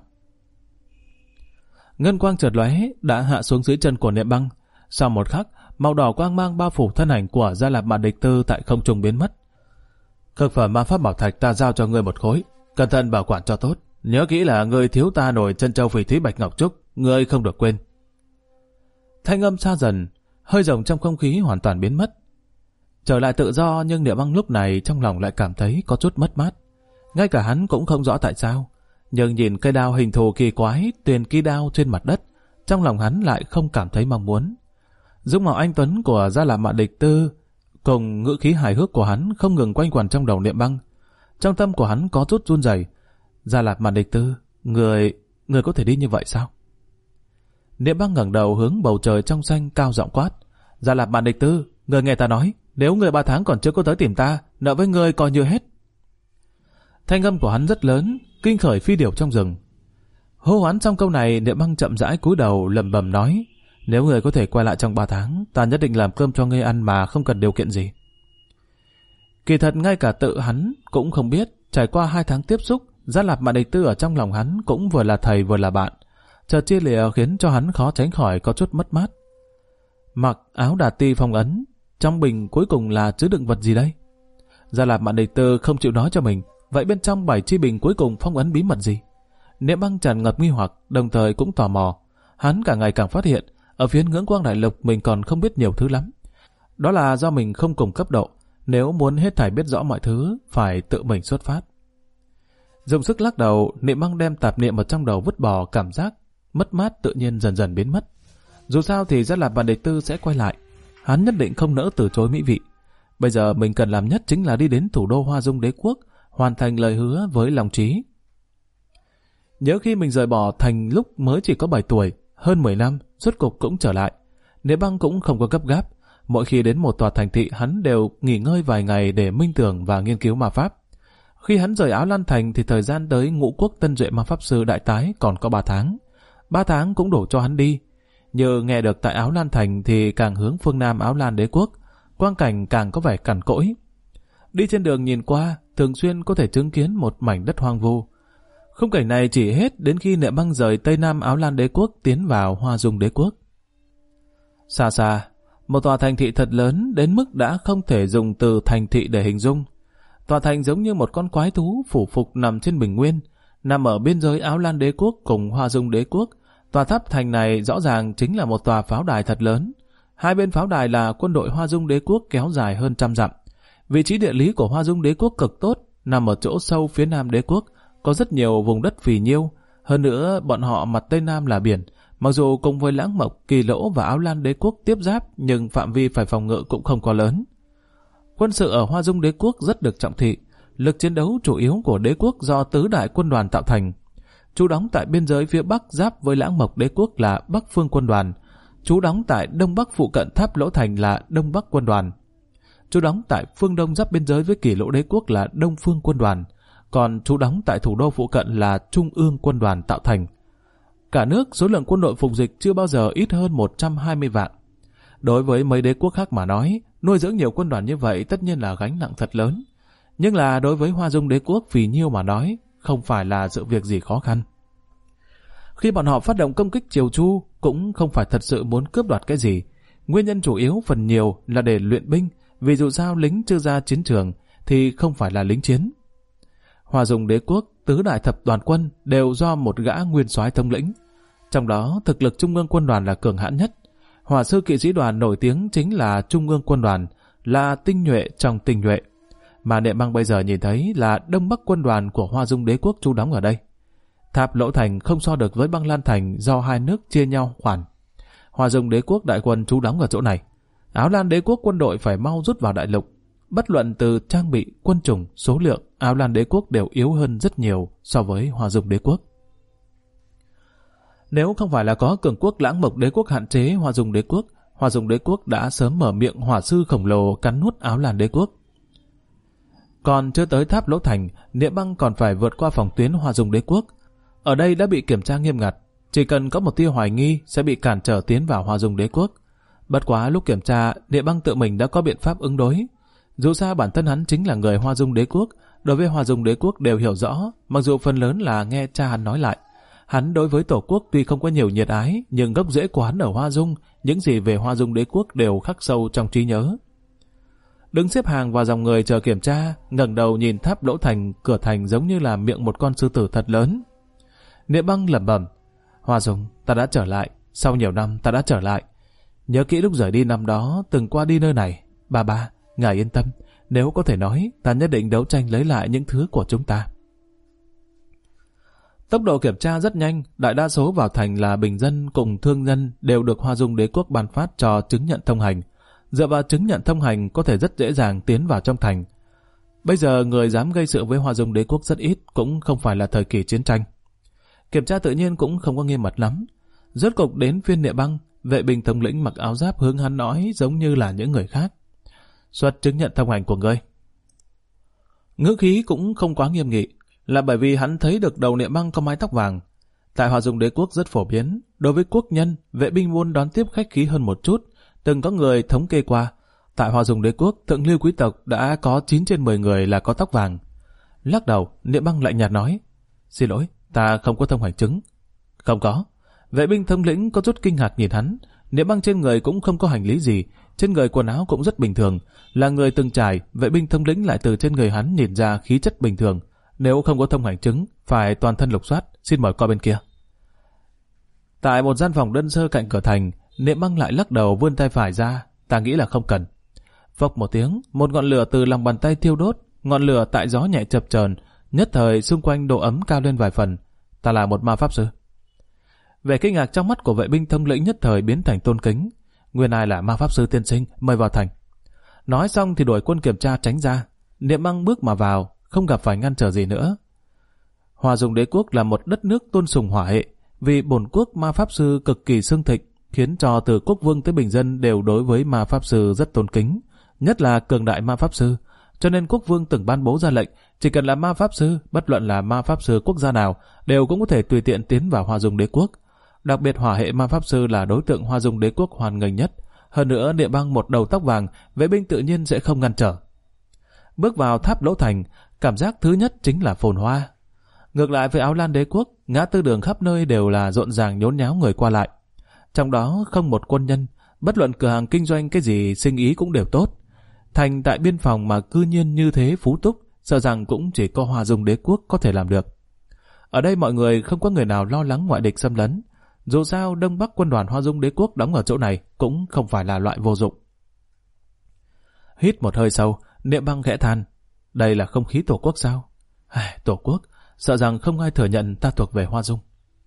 Ngân quang chợt lóe đã hạ xuống dưới chân của Niệm Băng. Sau một khắc, màu đỏ quang mang bao phủ thân ảnh của Gia Lạp Mạn Địch Tư tại không trung biến mất. Cực phẩm ma pháp bảo thạch ta giao cho ngươi một khối, cẩn thận bảo quản cho tốt. Nhớ kỹ là ngươi thiếu ta nổi chân châu phỉ thúy bạch ngọc trúc, ngươi không được quên. Thanh âm xa dần, hơi rồng trong không khí hoàn toàn biến mất. Trở lại tự do, nhưng Niệm Băng lúc này trong lòng lại cảm thấy có chút mất mát. Ngay cả hắn cũng không rõ tại sao, nhưng nhìn cây đao hình thù kỳ quái tuyền kỳ đao trên mặt đất, trong lòng hắn lại không cảm thấy mong muốn. Dung mạo anh tuấn của Gia Lạp Mạn Địch Tư cùng ngữ khí hài hước của hắn không ngừng quanh quẩn trong đầu Niệm Băng. Trong tâm của hắn có chút run rẩy. Gia Lạp Mạn Địch Tư, người có thể đi như vậy sao? Niệm Băng ngẩng đầu hướng bầu trời trong xanh cao giọng quát. Gia Lạp Mạn Địch Tư, người nghe ta nói, nếu người 3 tháng còn chưa có tới tìm ta, nợ với người coi như hết. Thanh âm của hắn rất lớn, kinh khởi phi điểu trong rừng. Hô hoán xong câu này, Niệm Băng chậm rãi cúi đầu lẩm bẩm nói, nếu người có thể quay lại trong 3 tháng, ta nhất định làm cơm cho ngươi ăn mà không cần điều kiện gì. Kỳ thật ngay cả tự hắn cũng không biết, trải qua 2 tháng tiếp xúc, Gia Lạp Mạn Địch Tư ở trong lòng hắn cũng vừa là thầy vừa là bạn. Chợt chia lìa khiến cho hắn khó tránh khỏi có chút mất mát. Mặc áo đà ti phong ấn, trong bình cuối cùng là chứa đựng vật gì đây? Gia Lạp Mạn Địch Tư không chịu nói cho mình, vậy bên trong 7 chi bình cuối cùng phong ấn bí mật gì? Niệm Băng tràn ngập nghi hoặc, đồng thời cũng tò mò. Hắn càng ngày càng phát hiện, ở phía ngưỡng quang đại lục mình còn không biết nhiều thứ lắm. Đó là do mình không cùng cấp độ, nếu muốn hết thảy biết rõ mọi thứ, phải tự mình xuất phát. Dùng sức lắc đầu, Niệm Băng đem tạp niệm ở trong đầu vứt bỏ, cảm giác mất mát tự nhiên dần dần biến mất. Dù sao thì Gia Lạp Mạn Địch Tư sẽ quay lại, hắn nhất định không nỡ từ chối mỹ vị. Bây giờ mình cần làm nhất chính là đi đến thủ đô Hoa Dung Đế Quốc, hoàn thành lời hứa với Long Trí. Nhớ khi mình rời bỏ thành lúc mới chỉ có 7 tuổi, hơn 10 năm, rốt cục cũng trở lại. Niệm Băng cũng không có gấp gáp, mỗi khi đến một tòa thành thị hắn đều nghỉ ngơi vài ngày để minh tưởng và nghiên cứu ma pháp. Khi hắn rời Áo Lan Thành thì thời gian tới Ngũ Quốc Tân Duệ Ma Pháp Sư Đại Tái còn có 3 tháng. 3 tháng cũng đủ cho hắn đi. Như nghe được tại Áo Lan Thành thì càng hướng phương Nam Áo Lan Đế Quốc, quang cảnh càng có vẻ cằn cỗi. Đi trên đường nhìn qua, thường xuyên có thể chứng kiến một mảnh đất hoang vu. Khung cảnh này chỉ hết đến khi Niệm Băng rời Tây Nam Áo Lan Đế Quốc tiến vào Hoa Dung Đế Quốc. Xa xa, một tòa thành thị thật lớn đến mức đã không thể dùng từ thành thị để hình dung. Tòa thành giống như một con quái thú phủ phục nằm trên bình nguyên, nằm ở biên giới Áo Lan Đế Quốc cùng Hoa Dung Đế Quốc. Tòa tháp thành này rõ ràng chính là một tòa pháo đài thật lớn. Hai bên pháo đài là quân đội Hoa Dung Đế Quốc kéo dài hơn 100 dặm. Vị trí địa lý của Hoa Dung Đế Quốc cực tốt, nằm ở chỗ sâu phía Nam Đế Quốc, có rất nhiều vùng đất phì nhiêu. Hơn nữa, bọn họ mặt Tây Nam là biển. Mặc dù cùng với Lãng Mộc, Kỳ Lỗ và Áo Lan Đế Quốc tiếp giáp, nhưng phạm vi phải phòng ngự cũng không quá lớn. Quân sự ở Hoa Dung Đế Quốc rất được trọng thị. Lực chiến đấu chủ yếu của đế quốc do tứ đại quân đoàn tạo thành. Trú đóng tại biên giới phía Bắc giáp với Lãng Mộc Đế Quốc là Bắc Phương Quân đoàn. Trú đóng tại Đông Bắc phụ cận Tháp Lỗ Thành là Đông Bắc Quân đoàn. Trú đóng tại phương Đông giáp biên giới với Kỳ Lỗ Đế Quốc là Đông Phương Quân đoàn. Còn trú đóng tại thủ đô phụ cận là Trung ương Quân đoàn tạo thành. Cả nước số lượng quân đội phục dịch chưa bao giờ ít hơn 120 vạn. Đối với mấy đế quốc khác mà nói, nuôi dưỡng nhiều quân đoàn như vậy tất nhiên là gánh nặng thật lớn. Nhưng là đối với Hoa Dung Đế Quốc phì nhiêu mà nói, không phải là sự việc gì khó khăn. Khi bọn họ phát động công kích Triều Chu, cũng không phải thật sự muốn cướp đoạt cái gì. Nguyên nhân chủ yếu phần nhiều là để luyện binh, vì dù sao lính chưa ra chiến trường thì không phải là lính chiến. Hoa Dung Đế Quốc, tứ đại thập đoàn quân đều do một gã nguyên soái thống lĩnh. Trong đó, thực lực Trung ương Quân đoàn là cường hãn nhất. Hỏa sư kỵ sĩ đoàn nổi tiếng chính là Trung ương Quân đoàn, là tinh nhuệ trong tinh nhuệ. Mà Niệm Băng bây giờ nhìn thấy là Đông Bắc Quân đoàn của Hoa Dung Đế Quốc trú đóng ở đây. Tháp Lỗ Thành không so được với Băng Lan Thành do hai nước chia nhau khoản. Hoa Dung Đế Quốc đại quân trú đóng ở chỗ này. Áo Lan Đế Quốc quân đội phải mau rút vào đại lục. Bất luận từ trang bị, quân chủng, số lượng, Áo Lan Đế Quốc đều yếu hơn rất nhiều so với Hoa Dung Đế Quốc. Nếu không phải là có cường quốc Lãng Mộc Đế Quốc hạn chế Hoa Dung Đế Quốc đã sớm mở miệng hỏa sư khổng lồ cắn nuốt Áo Lan Đế Quốc. Còn chưa tới Tháp Lỗ Thành, Niệm Băng còn phải vượt qua phòng tuyến Hoa Dung Đế Quốc. Ở đây đã bị kiểm tra nghiêm ngặt, chỉ cần có một tia hoài nghi sẽ bị cản trở tiến vào Hoa Dung Đế Quốc. Bất quá lúc kiểm tra, Niệm Băng tự mình đã có biện pháp ứng đối. Dù sao bản thân hắn chính là người Hoa Dung Đế Quốc, đối với Hoa Dung Đế Quốc đều hiểu rõ, mặc dù phần lớn là nghe cha hắn nói lại. Hắn đối với Tổ quốc tuy không có nhiều nhiệt ái, nhưng gốc rễ của hắn ở Hoa Dung, những gì về Hoa Dung Đế Quốc đều khắc sâu trong trí nhớ. Đứng xếp hàng vào dòng người chờ kiểm tra, ngẩng đầu nhìn tháp lỗ thành, cửa thành giống như là miệng một con sư tử thật lớn. Niệm Băng lẩm bẩm, Hoa Dung, ta đã trở lại, sau nhiều năm ta đã trở lại. Nhớ kỹ lúc rời đi năm đó, từng qua đi nơi này. Ba, ngài yên tâm, nếu có thể nói, ta nhất định đấu tranh lấy lại những thứ của chúng ta. Tốc độ kiểm tra rất nhanh, đại đa số vào thành là bình dân cùng thương nhân đều được Hoa Dung Đế Quốc ban phát cho chứng nhận thông hành. Dựa vào chứng nhận thông hành có thể rất dễ dàng tiến vào trong thành. Bây giờ người dám gây sự với Hoa Dung Đế Quốc rất ít, cũng không phải là thời kỳ chiến tranh. Kiểm tra tự nhiên cũng không có nghiêm mật lắm. Rốt cục đến phiên Niệm Băng, vệ binh thống lĩnh mặc áo giáp hướng hắn nói giống như là những người khác. Xuất chứng nhận thông hành của ngươi. Ngữ khí cũng không quá nghiêm nghị, là bởi vì hắn thấy được đầu Niệm Băng có mái tóc vàng. Tại Hoa Dung Đế Quốc rất phổ biến, đối với quốc nhân, vệ binh muốn đón tiếp khách khí hơn một chút. Từng có người thống kê qua, tại Hoa Dung Đế Quốc, thượng lưu quý tộc đã có 9 trên 10 người là có tóc vàng. Lắc đầu, Niệm Băng lạnh nhạt nói, xin lỗi, ta không có thông hành chứng. Không có. Vệ binh thống lĩnh có chút kinh ngạc nhìn hắn. Niệm Băng trên người cũng không có hành lý gì, trên người quần áo cũng rất bình thường. Là người từng trải, vệ binh thống lĩnh lại từ trên người hắn nhìn ra khí chất bình thường. Nếu không có thông hành chứng, phải toàn thân lục soát, xin mời qua bên kia. Tại một gian phòng đơn sơ cạnh cửa thành, Niệm Băng lại lắc đầu vươn tay phải ra, ta nghĩ là không cần. Phốc một tiếng, một ngọn lửa từ lòng bàn tay thiêu đốt, ngọn lửa tại gió nhẹ chập chờn, nhất thời xung quanh độ ấm cao lên vài phần. Ta là một ma pháp sư. Vẻ kinh ngạc trong mắt của vệ binh thống lĩnh nhất thời biến thành tôn kính. Nguyên ai là ma pháp sư tiên sinh, mời vào thành. Nói xong thì đuổi quân kiểm tra tránh ra. Niệm Băng bước mà vào, không gặp phải ngăn trở gì nữa. Hoa Dung Đế Quốc là một đất nước tôn sùng hỏa hệ, vì bổn quốc ma pháp sư cực kỳ xưng thịnh, khiến cho từ quốc vương tới bình dân đều đối với ma pháp sư rất tôn kính, nhất là cường đại ma pháp sư. Cho nên quốc vương từng ban bố ra lệnh, chỉ cần là ma pháp sư, bất luận là ma pháp sư quốc gia nào, đều cũng có thể tùy tiện tiến vào Hoa Dung Đế Quốc. Đặc biệt hỏa hệ ma pháp sư là đối tượng Hoa Dung Đế Quốc hoan nghênh nhất. Hơn nữa Niệm Băng một đầu tóc vàng, vệ binh tự nhiên sẽ không ngăn trở. Bước vào tháp lỗ thành, cảm giác thứ nhất chính là phồn hoa. Ngược lại với Áo Lan Đế Quốc, ngã tư đường khắp nơi đều là rộn ràng nhốn nháo người qua lại. Trong đó không một quân nhân, bất luận cửa hàng kinh doanh cái gì sinh ý cũng đều tốt. Thành tại biên phòng mà cư nhiên như thế phú túc, sợ rằng cũng chỉ có Hoa Dung Đế Quốc có thể làm được. Ở đây mọi người không có người nào lo lắng ngoại địch xâm lấn. Dù sao Đông Bắc quân đoàn Hoa Dung Đế Quốc đóng ở chỗ này cũng không phải là loại vô dụng. Hít một hơi sâu, Niệm Băng khẽ than, đây là không khí Tổ quốc sao? Tổ quốc, sợ rằng không ai thừa nhận ta thuộc về Hoa Dung.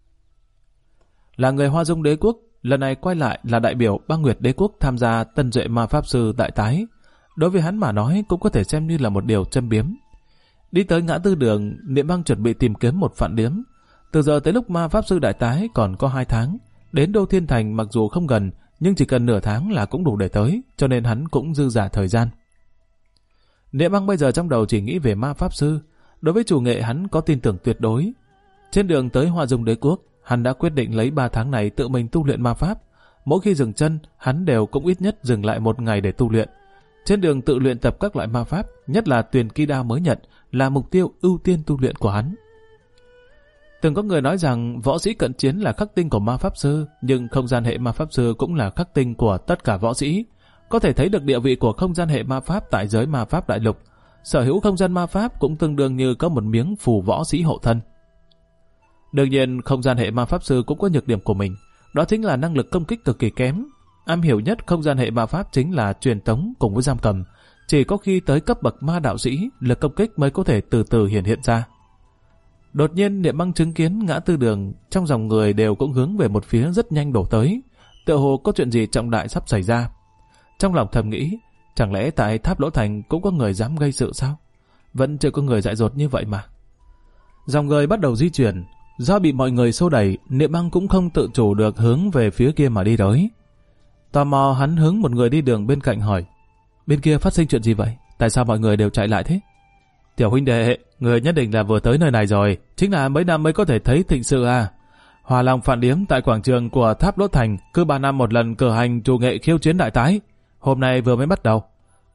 Là người Hoa Dung Đế Quốc, lần này quay lại là đại biểu Băng Nguyệt Đế Quốc tham gia tân duệ ma pháp sư đại tái. Đối với hắn mà nói cũng có thể xem như là một điều châm biếm. Đi tới ngã tư đường, Niệm Băng chuẩn bị tìm kiếm một phạn điếm. Từ giờ tới lúc ma pháp sư đại tái còn có 2 tháng. Đến Đô Thiên Thành mặc dù không gần, nhưng chỉ cần nửa tháng là cũng đủ để tới, cho nên hắn cũng dư dả thời gian. Niệm Băng bây giờ trong đầu chỉ nghĩ về ma pháp sư. Đối với chủ nghệ hắn có tin tưởng tuyệt đối. Trên đường tới Hoa Dung Đế Quốc, hắn đã quyết định lấy 3 tháng này tự mình tu luyện ma pháp. Mỗi khi dừng chân, hắn đều cũng ít nhất dừng lại 1 ngày để tu luyện. Trên đường tự luyện tập các loại ma pháp, nhất là Tuyền Kỳ Đao mới nhận, là mục tiêu ưu tiên tu luyện của hắn. Từng có người nói rằng võ sĩ cận chiến là khắc tinh của ma pháp sư, nhưng không gian hệ ma pháp sư cũng là khắc tinh của tất cả võ sĩ. Có thể thấy được địa vị của không gian hệ ma pháp tại giới ma pháp đại lục. Sở hữu không gian ma pháp cũng tương đương như có một miếng phù võ sĩ hộ thân. Đương nhiên, không gian hệ ma pháp sư cũng có nhược điểm của mình, đó chính là năng lực công kích cực kỳ kém. Am hiểu nhất không gian hệ ma pháp chính là truyền tống cùng với giam cầm. Chỉ có khi tới cấp bậc ma đạo sĩ, lực công kích mới có thể từ từ hiện ra. Đột nhiên Niệm Băng chứng kiến ngã tư đường, trong dòng người đều cũng hướng về một phía rất nhanh đổ tới. Tựa hồ có chuyện gì trọng đại sắp xảy ra. Trong lòng thầm nghĩ, chẳng lẽ tại tháp lỗ thành cũng có người dám gây sự sao? Vẫn chưa có người dại dột như vậy mà. Dòng người bắt đầu di chuyển. Do bị mọi người xô đẩy, Niệm Băng cũng không tự chủ được hướng về phía kia mà đi tới. Tò mò hắn hướng một người đi đường bên cạnh hỏi, bên kia phát sinh chuyện gì vậy? Tại sao mọi người đều chạy lại thế? Tiểu huynh đệ, người nhất định là vừa tới nơi này rồi, chính là mấy năm mới có thể thấy thịnh sự à? Hòa Long phản điếm tại quảng trường của tháp lỗ thành, cứ 3 năm một lần cử hành chủ nghệ khiêu chiến đại tái. Hôm nay vừa mới bắt đầu.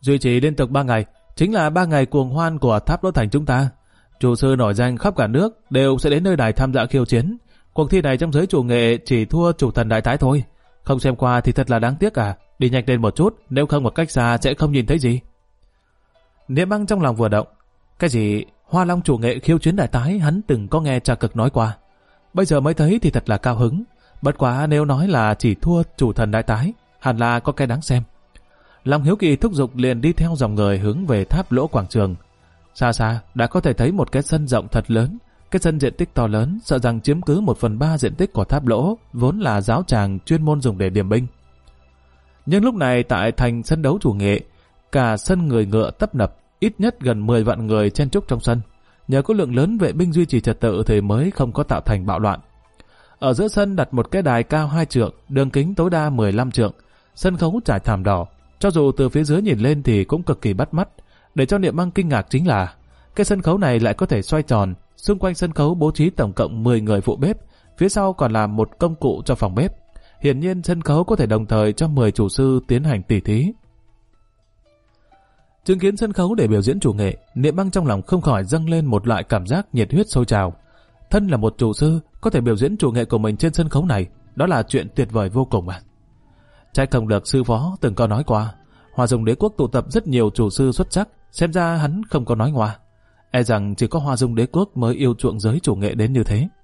duy trì liên tục 3 ngày, chính là 3 ngày cuồng hoan của Tháp Lỗ Thành chúng ta. Chủ sư nổi danh khắp cả nước đều sẽ đến nơi này tham gia khiêu chiến. Cuộc thi này trong giới chủ nghệ chỉ thua chủ thần đại tái thôi. Không xem qua thì thật là đáng tiếc à. Đi nhanh lên một chút, nếu không một cách xa sẽ không nhìn thấy gì. Niệm Băng trong lòng vừa động. Cái gì Hoa Long chủ nghệ khiêu chiến đại tái hắn từng có nghe Cha Cực nói qua. Bây giờ mới thấy thì thật là cao hứng. Bất quá nếu nói là chỉ thua chủ thần đại tái, hẳn là có cái đáng xem. Lòng hiếu kỳ thúc giục liền đi theo dòng người hướng về Tháp Lỗ quảng trường. Xa xa đã có thể thấy một cái sân rộng thật lớn. Cái sân diện tích to lớn, sợ rằng chiếm cứ 1/3 diện tích của Tháp Lỗ, vốn là giáo tràng chuyên môn dùng để điểm binh. Nhưng lúc này tại thành sân đấu chủ nghệ, cả sân người ngựa tấp nập, ít nhất gần 10 vạn người chen chúc trong sân. Nhờ có lượng lớn vệ binh duy trì trật tự thì mới không có tạo thành bạo loạn. Ở giữa sân đặt một cái đài cao 2 trượng, đường kính tối đa 15 trượng, sân khấu trải thảm đỏ, cho dù từ phía dưới nhìn lên thì cũng cực kỳ bắt mắt. Để cho Niệm Băng kinh ngạc chính là cái sân khấu này lại có thể xoay tròn, xung quanh sân khấu bố trí tổng cộng 10 người phụ bếp, phía sau còn là một công cụ cho phòng bếp. Hiển nhiên sân khấu có thể đồng thời cho 10 chủ sư tiến hành tỉ thí. Chứng kiến sân khấu để biểu diễn chủ nghệ, Niệm Băng trong lòng không khỏi dâng lên một loại cảm giác nhiệt huyết sôi trào. Thân là một chủ sư, có thể biểu diễn chủ nghệ của mình trên sân khấu này, đó là chuyện tuyệt vời vô cùng mà. Trách không được sư phó từng có nói qua, Hoa Dung Đế Quốc tụ tập rất nhiều chủ sư xuất sắc, xem ra hắn không có nói ngoa. E rằng chỉ có Hoa Dung Đế Quốc mới yêu chuộng giới chủ nghệ đến như thế.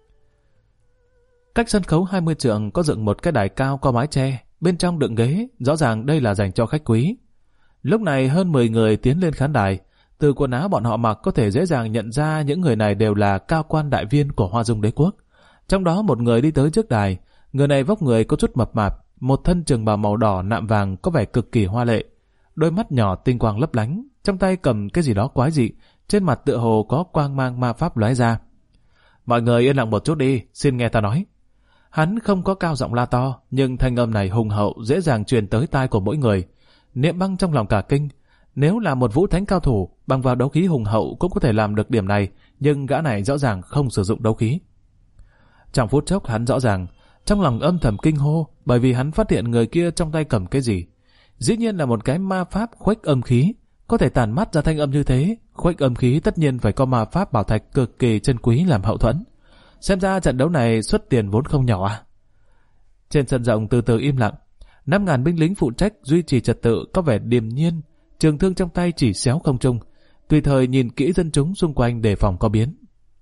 Cách sân khấu 20 trượng có dựng một cái đài cao có mái che, bên trong đựng ghế, rõ ràng đây là dành cho khách quý. Lúc này hơn 10 người tiến lên khán đài, từ quần áo bọn họ mặc có thể dễ dàng nhận ra những người này đều là cao quan đại viên của Hoa Dung Đế Quốc. Trong đó một người đi tới trước đài, người này vóc người có chút mập mạp, một thân trường bào màu đỏ nạm vàng có vẻ cực kỳ hoa lệ, đôi mắt nhỏ tinh quang lấp lánh, trong tay cầm cái gì đó quái dị, trên mặt tựa hồ có quang mang ma pháp lóe ra. Mọi người yên lặng một chút đi, xin nghe ta nói. Hắn không có cao giọng la to, nhưng thanh âm này hùng hậu dễ dàng truyền tới tai của mỗi người. Niệm Băng trong lòng cả kinh, nếu là một vũ thánh cao thủ, bằng vào đấu khí hùng hậu cũng có thể làm được điểm này, nhưng gã này rõ ràng không sử dụng đấu khí. Trong phút chốc hắn rõ ràng, trong lòng âm thầm kinh hô, bởi vì hắn phát hiện người kia trong tay cầm cái gì. Dĩ nhiên là một cái ma pháp khuếch âm khí, có thể tản mát ra thanh âm như thế, khuếch âm khí tất nhiên phải có ma pháp bảo thạch cực kỳ chân quý làm hậu thuẫn. Xem ra trận đấu này xuất tiền vốn không nhỏ à. Trên sân rộng từ từ im lặng, 5.000 binh lính phụ trách duy trì trật tự có vẻ điềm nhiên, trường thương trong tay chỉ xéo không trung, tùy thời nhìn kỹ dân chúng xung quanh đề phòng có biến.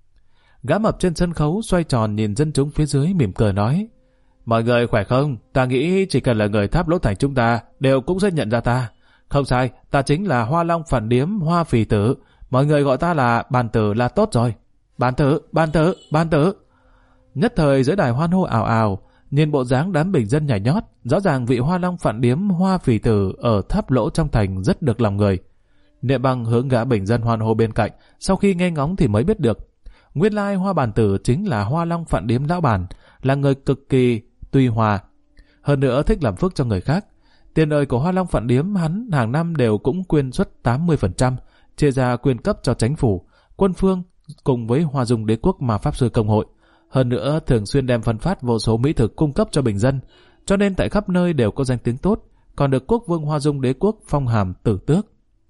Gã mập trên sân khấu xoay tròn nhìn dân chúng phía dưới mỉm cười nói: Mọi người khỏe không? Ta nghĩ chỉ cần là người Tháp Lỗ Thành chúng ta đều cũng sẽ nhận ra ta. Không sai, ta chính là Hoa Long Phản Điếm Hoa Phì Tử. Mọi người gọi ta là Bàn Tử là tốt rồi. Bàn Tử, Bàn Tử, Bàn Tử. Nhất thời dưới đài hoan hô ào ào, nhìn bộ dáng đám bình dân nhảy nhót, rõ ràng vị Hoa Long Phản Điếm Hoa Phì Tử ở Tháp Lỗ trong thành rất được lòng người. Niệm Băng hướng gã bình dân hoan hô bên cạnh, sau khi nghe ngóng thì mới biết được, nguyên lai Hoa Bàn Tử chính là Hoa Long Phản Điếm lão bản, là người cực kỳ tùy hòa, hơn nữa thích làm phước cho người khác. Tiền lời của Hoa Long Phản Điếm hắn hàng năm đều cũng quyên suất 80%, chia ra quyên cấp cho chính phủ, quân phương cùng với Hoa Dung Đế Quốc mà Pháp Sư Công hội. Hơn nữa thường xuyên đem phân phát vô số mỹ thực cung cấp cho bình dân, cho nên tại khắp nơi đều có danh tiếng tốt, còn được Quốc vương Hoa Dung Đế Quốc phong hàm tử tước.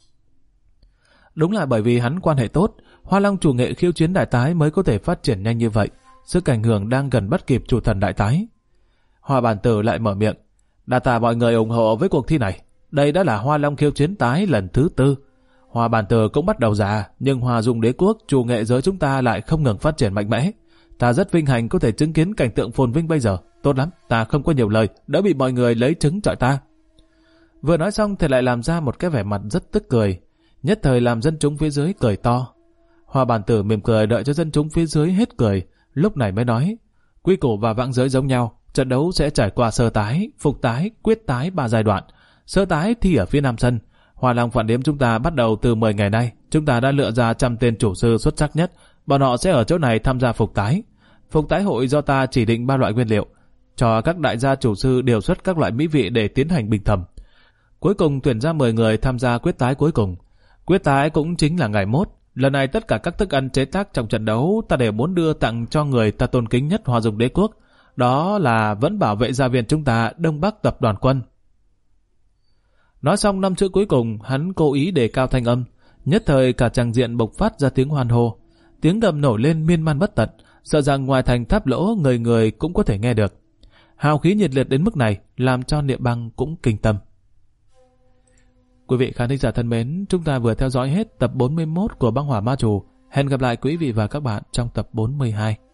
Đúng là bởi vì hắn quan hệ tốt, Hoa Long chủ nghệ khiêu chiến đại tái mới có thể phát triển nhanh như vậy, sức ảnh hưởng đang gần bắt kịp chủ thần đại tái. Hoa Bàn Tử lại mở miệng: đa tạ mọi người ủng hộ với cuộc thi này, đây đã là Hoa Long khiêu chiến tái lần thứ 4. Hoa Bàn Tử cũng bắt đầu già, nhưng Hoa Dung Đế Quốc chủ nghệ giới chúng ta lại không ngừng phát triển mạnh mẽ. Ta rất vinh hạnh có thể chứng kiến cảnh tượng phồn vinh bây giờ, tốt lắm, ta không có nhiều lời, đỡ bị mọi người lấy trứng trọi ta. Vừa nói xong thì lại làm ra một cái vẻ mặt rất tức cười, nhất thời làm dân chúng phía dưới cười to. Hoa Bàn Tử mỉm cười đợi cho dân chúng phía dưới hết cười, lúc này mới nói: quy củ và vãng giới giống nhau, trận đấu sẽ trải qua sơ tái, phục tái, quyết tái 3 giai đoạn. Sơ tái thi ở phía nam sân. Hoa Long Phản Điếm chúng ta bắt đầu từ 10 ngày nay, chúng ta đã lựa ra 100 tên chủ sư xuất sắc nhất, bọn họ sẽ ở chỗ này tham gia phục tái. Phục tái hội do ta chỉ định 3 loại nguyên liệu, cho các đại gia chủ sư điều xuất các loại mỹ vị để tiến hành bình thẩm. Cuối cùng tuyển ra 10 người tham gia quyết tái cuối cùng. Quyết tái cũng chính là ngày mốt. Lần này tất cả các thức ăn chế tác trong trận đấu ta đều muốn đưa tặng cho người ta tôn kính nhất Hoa Dung Đế Quốc. Đó là vẫn bảo vệ gia viên chúng ta Đông Bắc Tập đoàn Quân. Nói xong 5 chữ cuối cùng, hắn cố ý đề cao thanh âm. Nhất thời cả tràng diện bộc phát ra tiếng hoan hô. Tiếng đầm nổi lên miên man bất tận, sợ rằng ngoài thành Tháp Lỗ người người cũng có thể nghe được. Hào khí nhiệt liệt đến mức này làm cho Niệm Băng cũng kinh tâm. Quý vị khán thính giả thân mến, chúng ta vừa theo dõi hết tập 41 của Băng Hỏa Ma Chủ. Hẹn gặp lại quý vị và các bạn trong tập 42.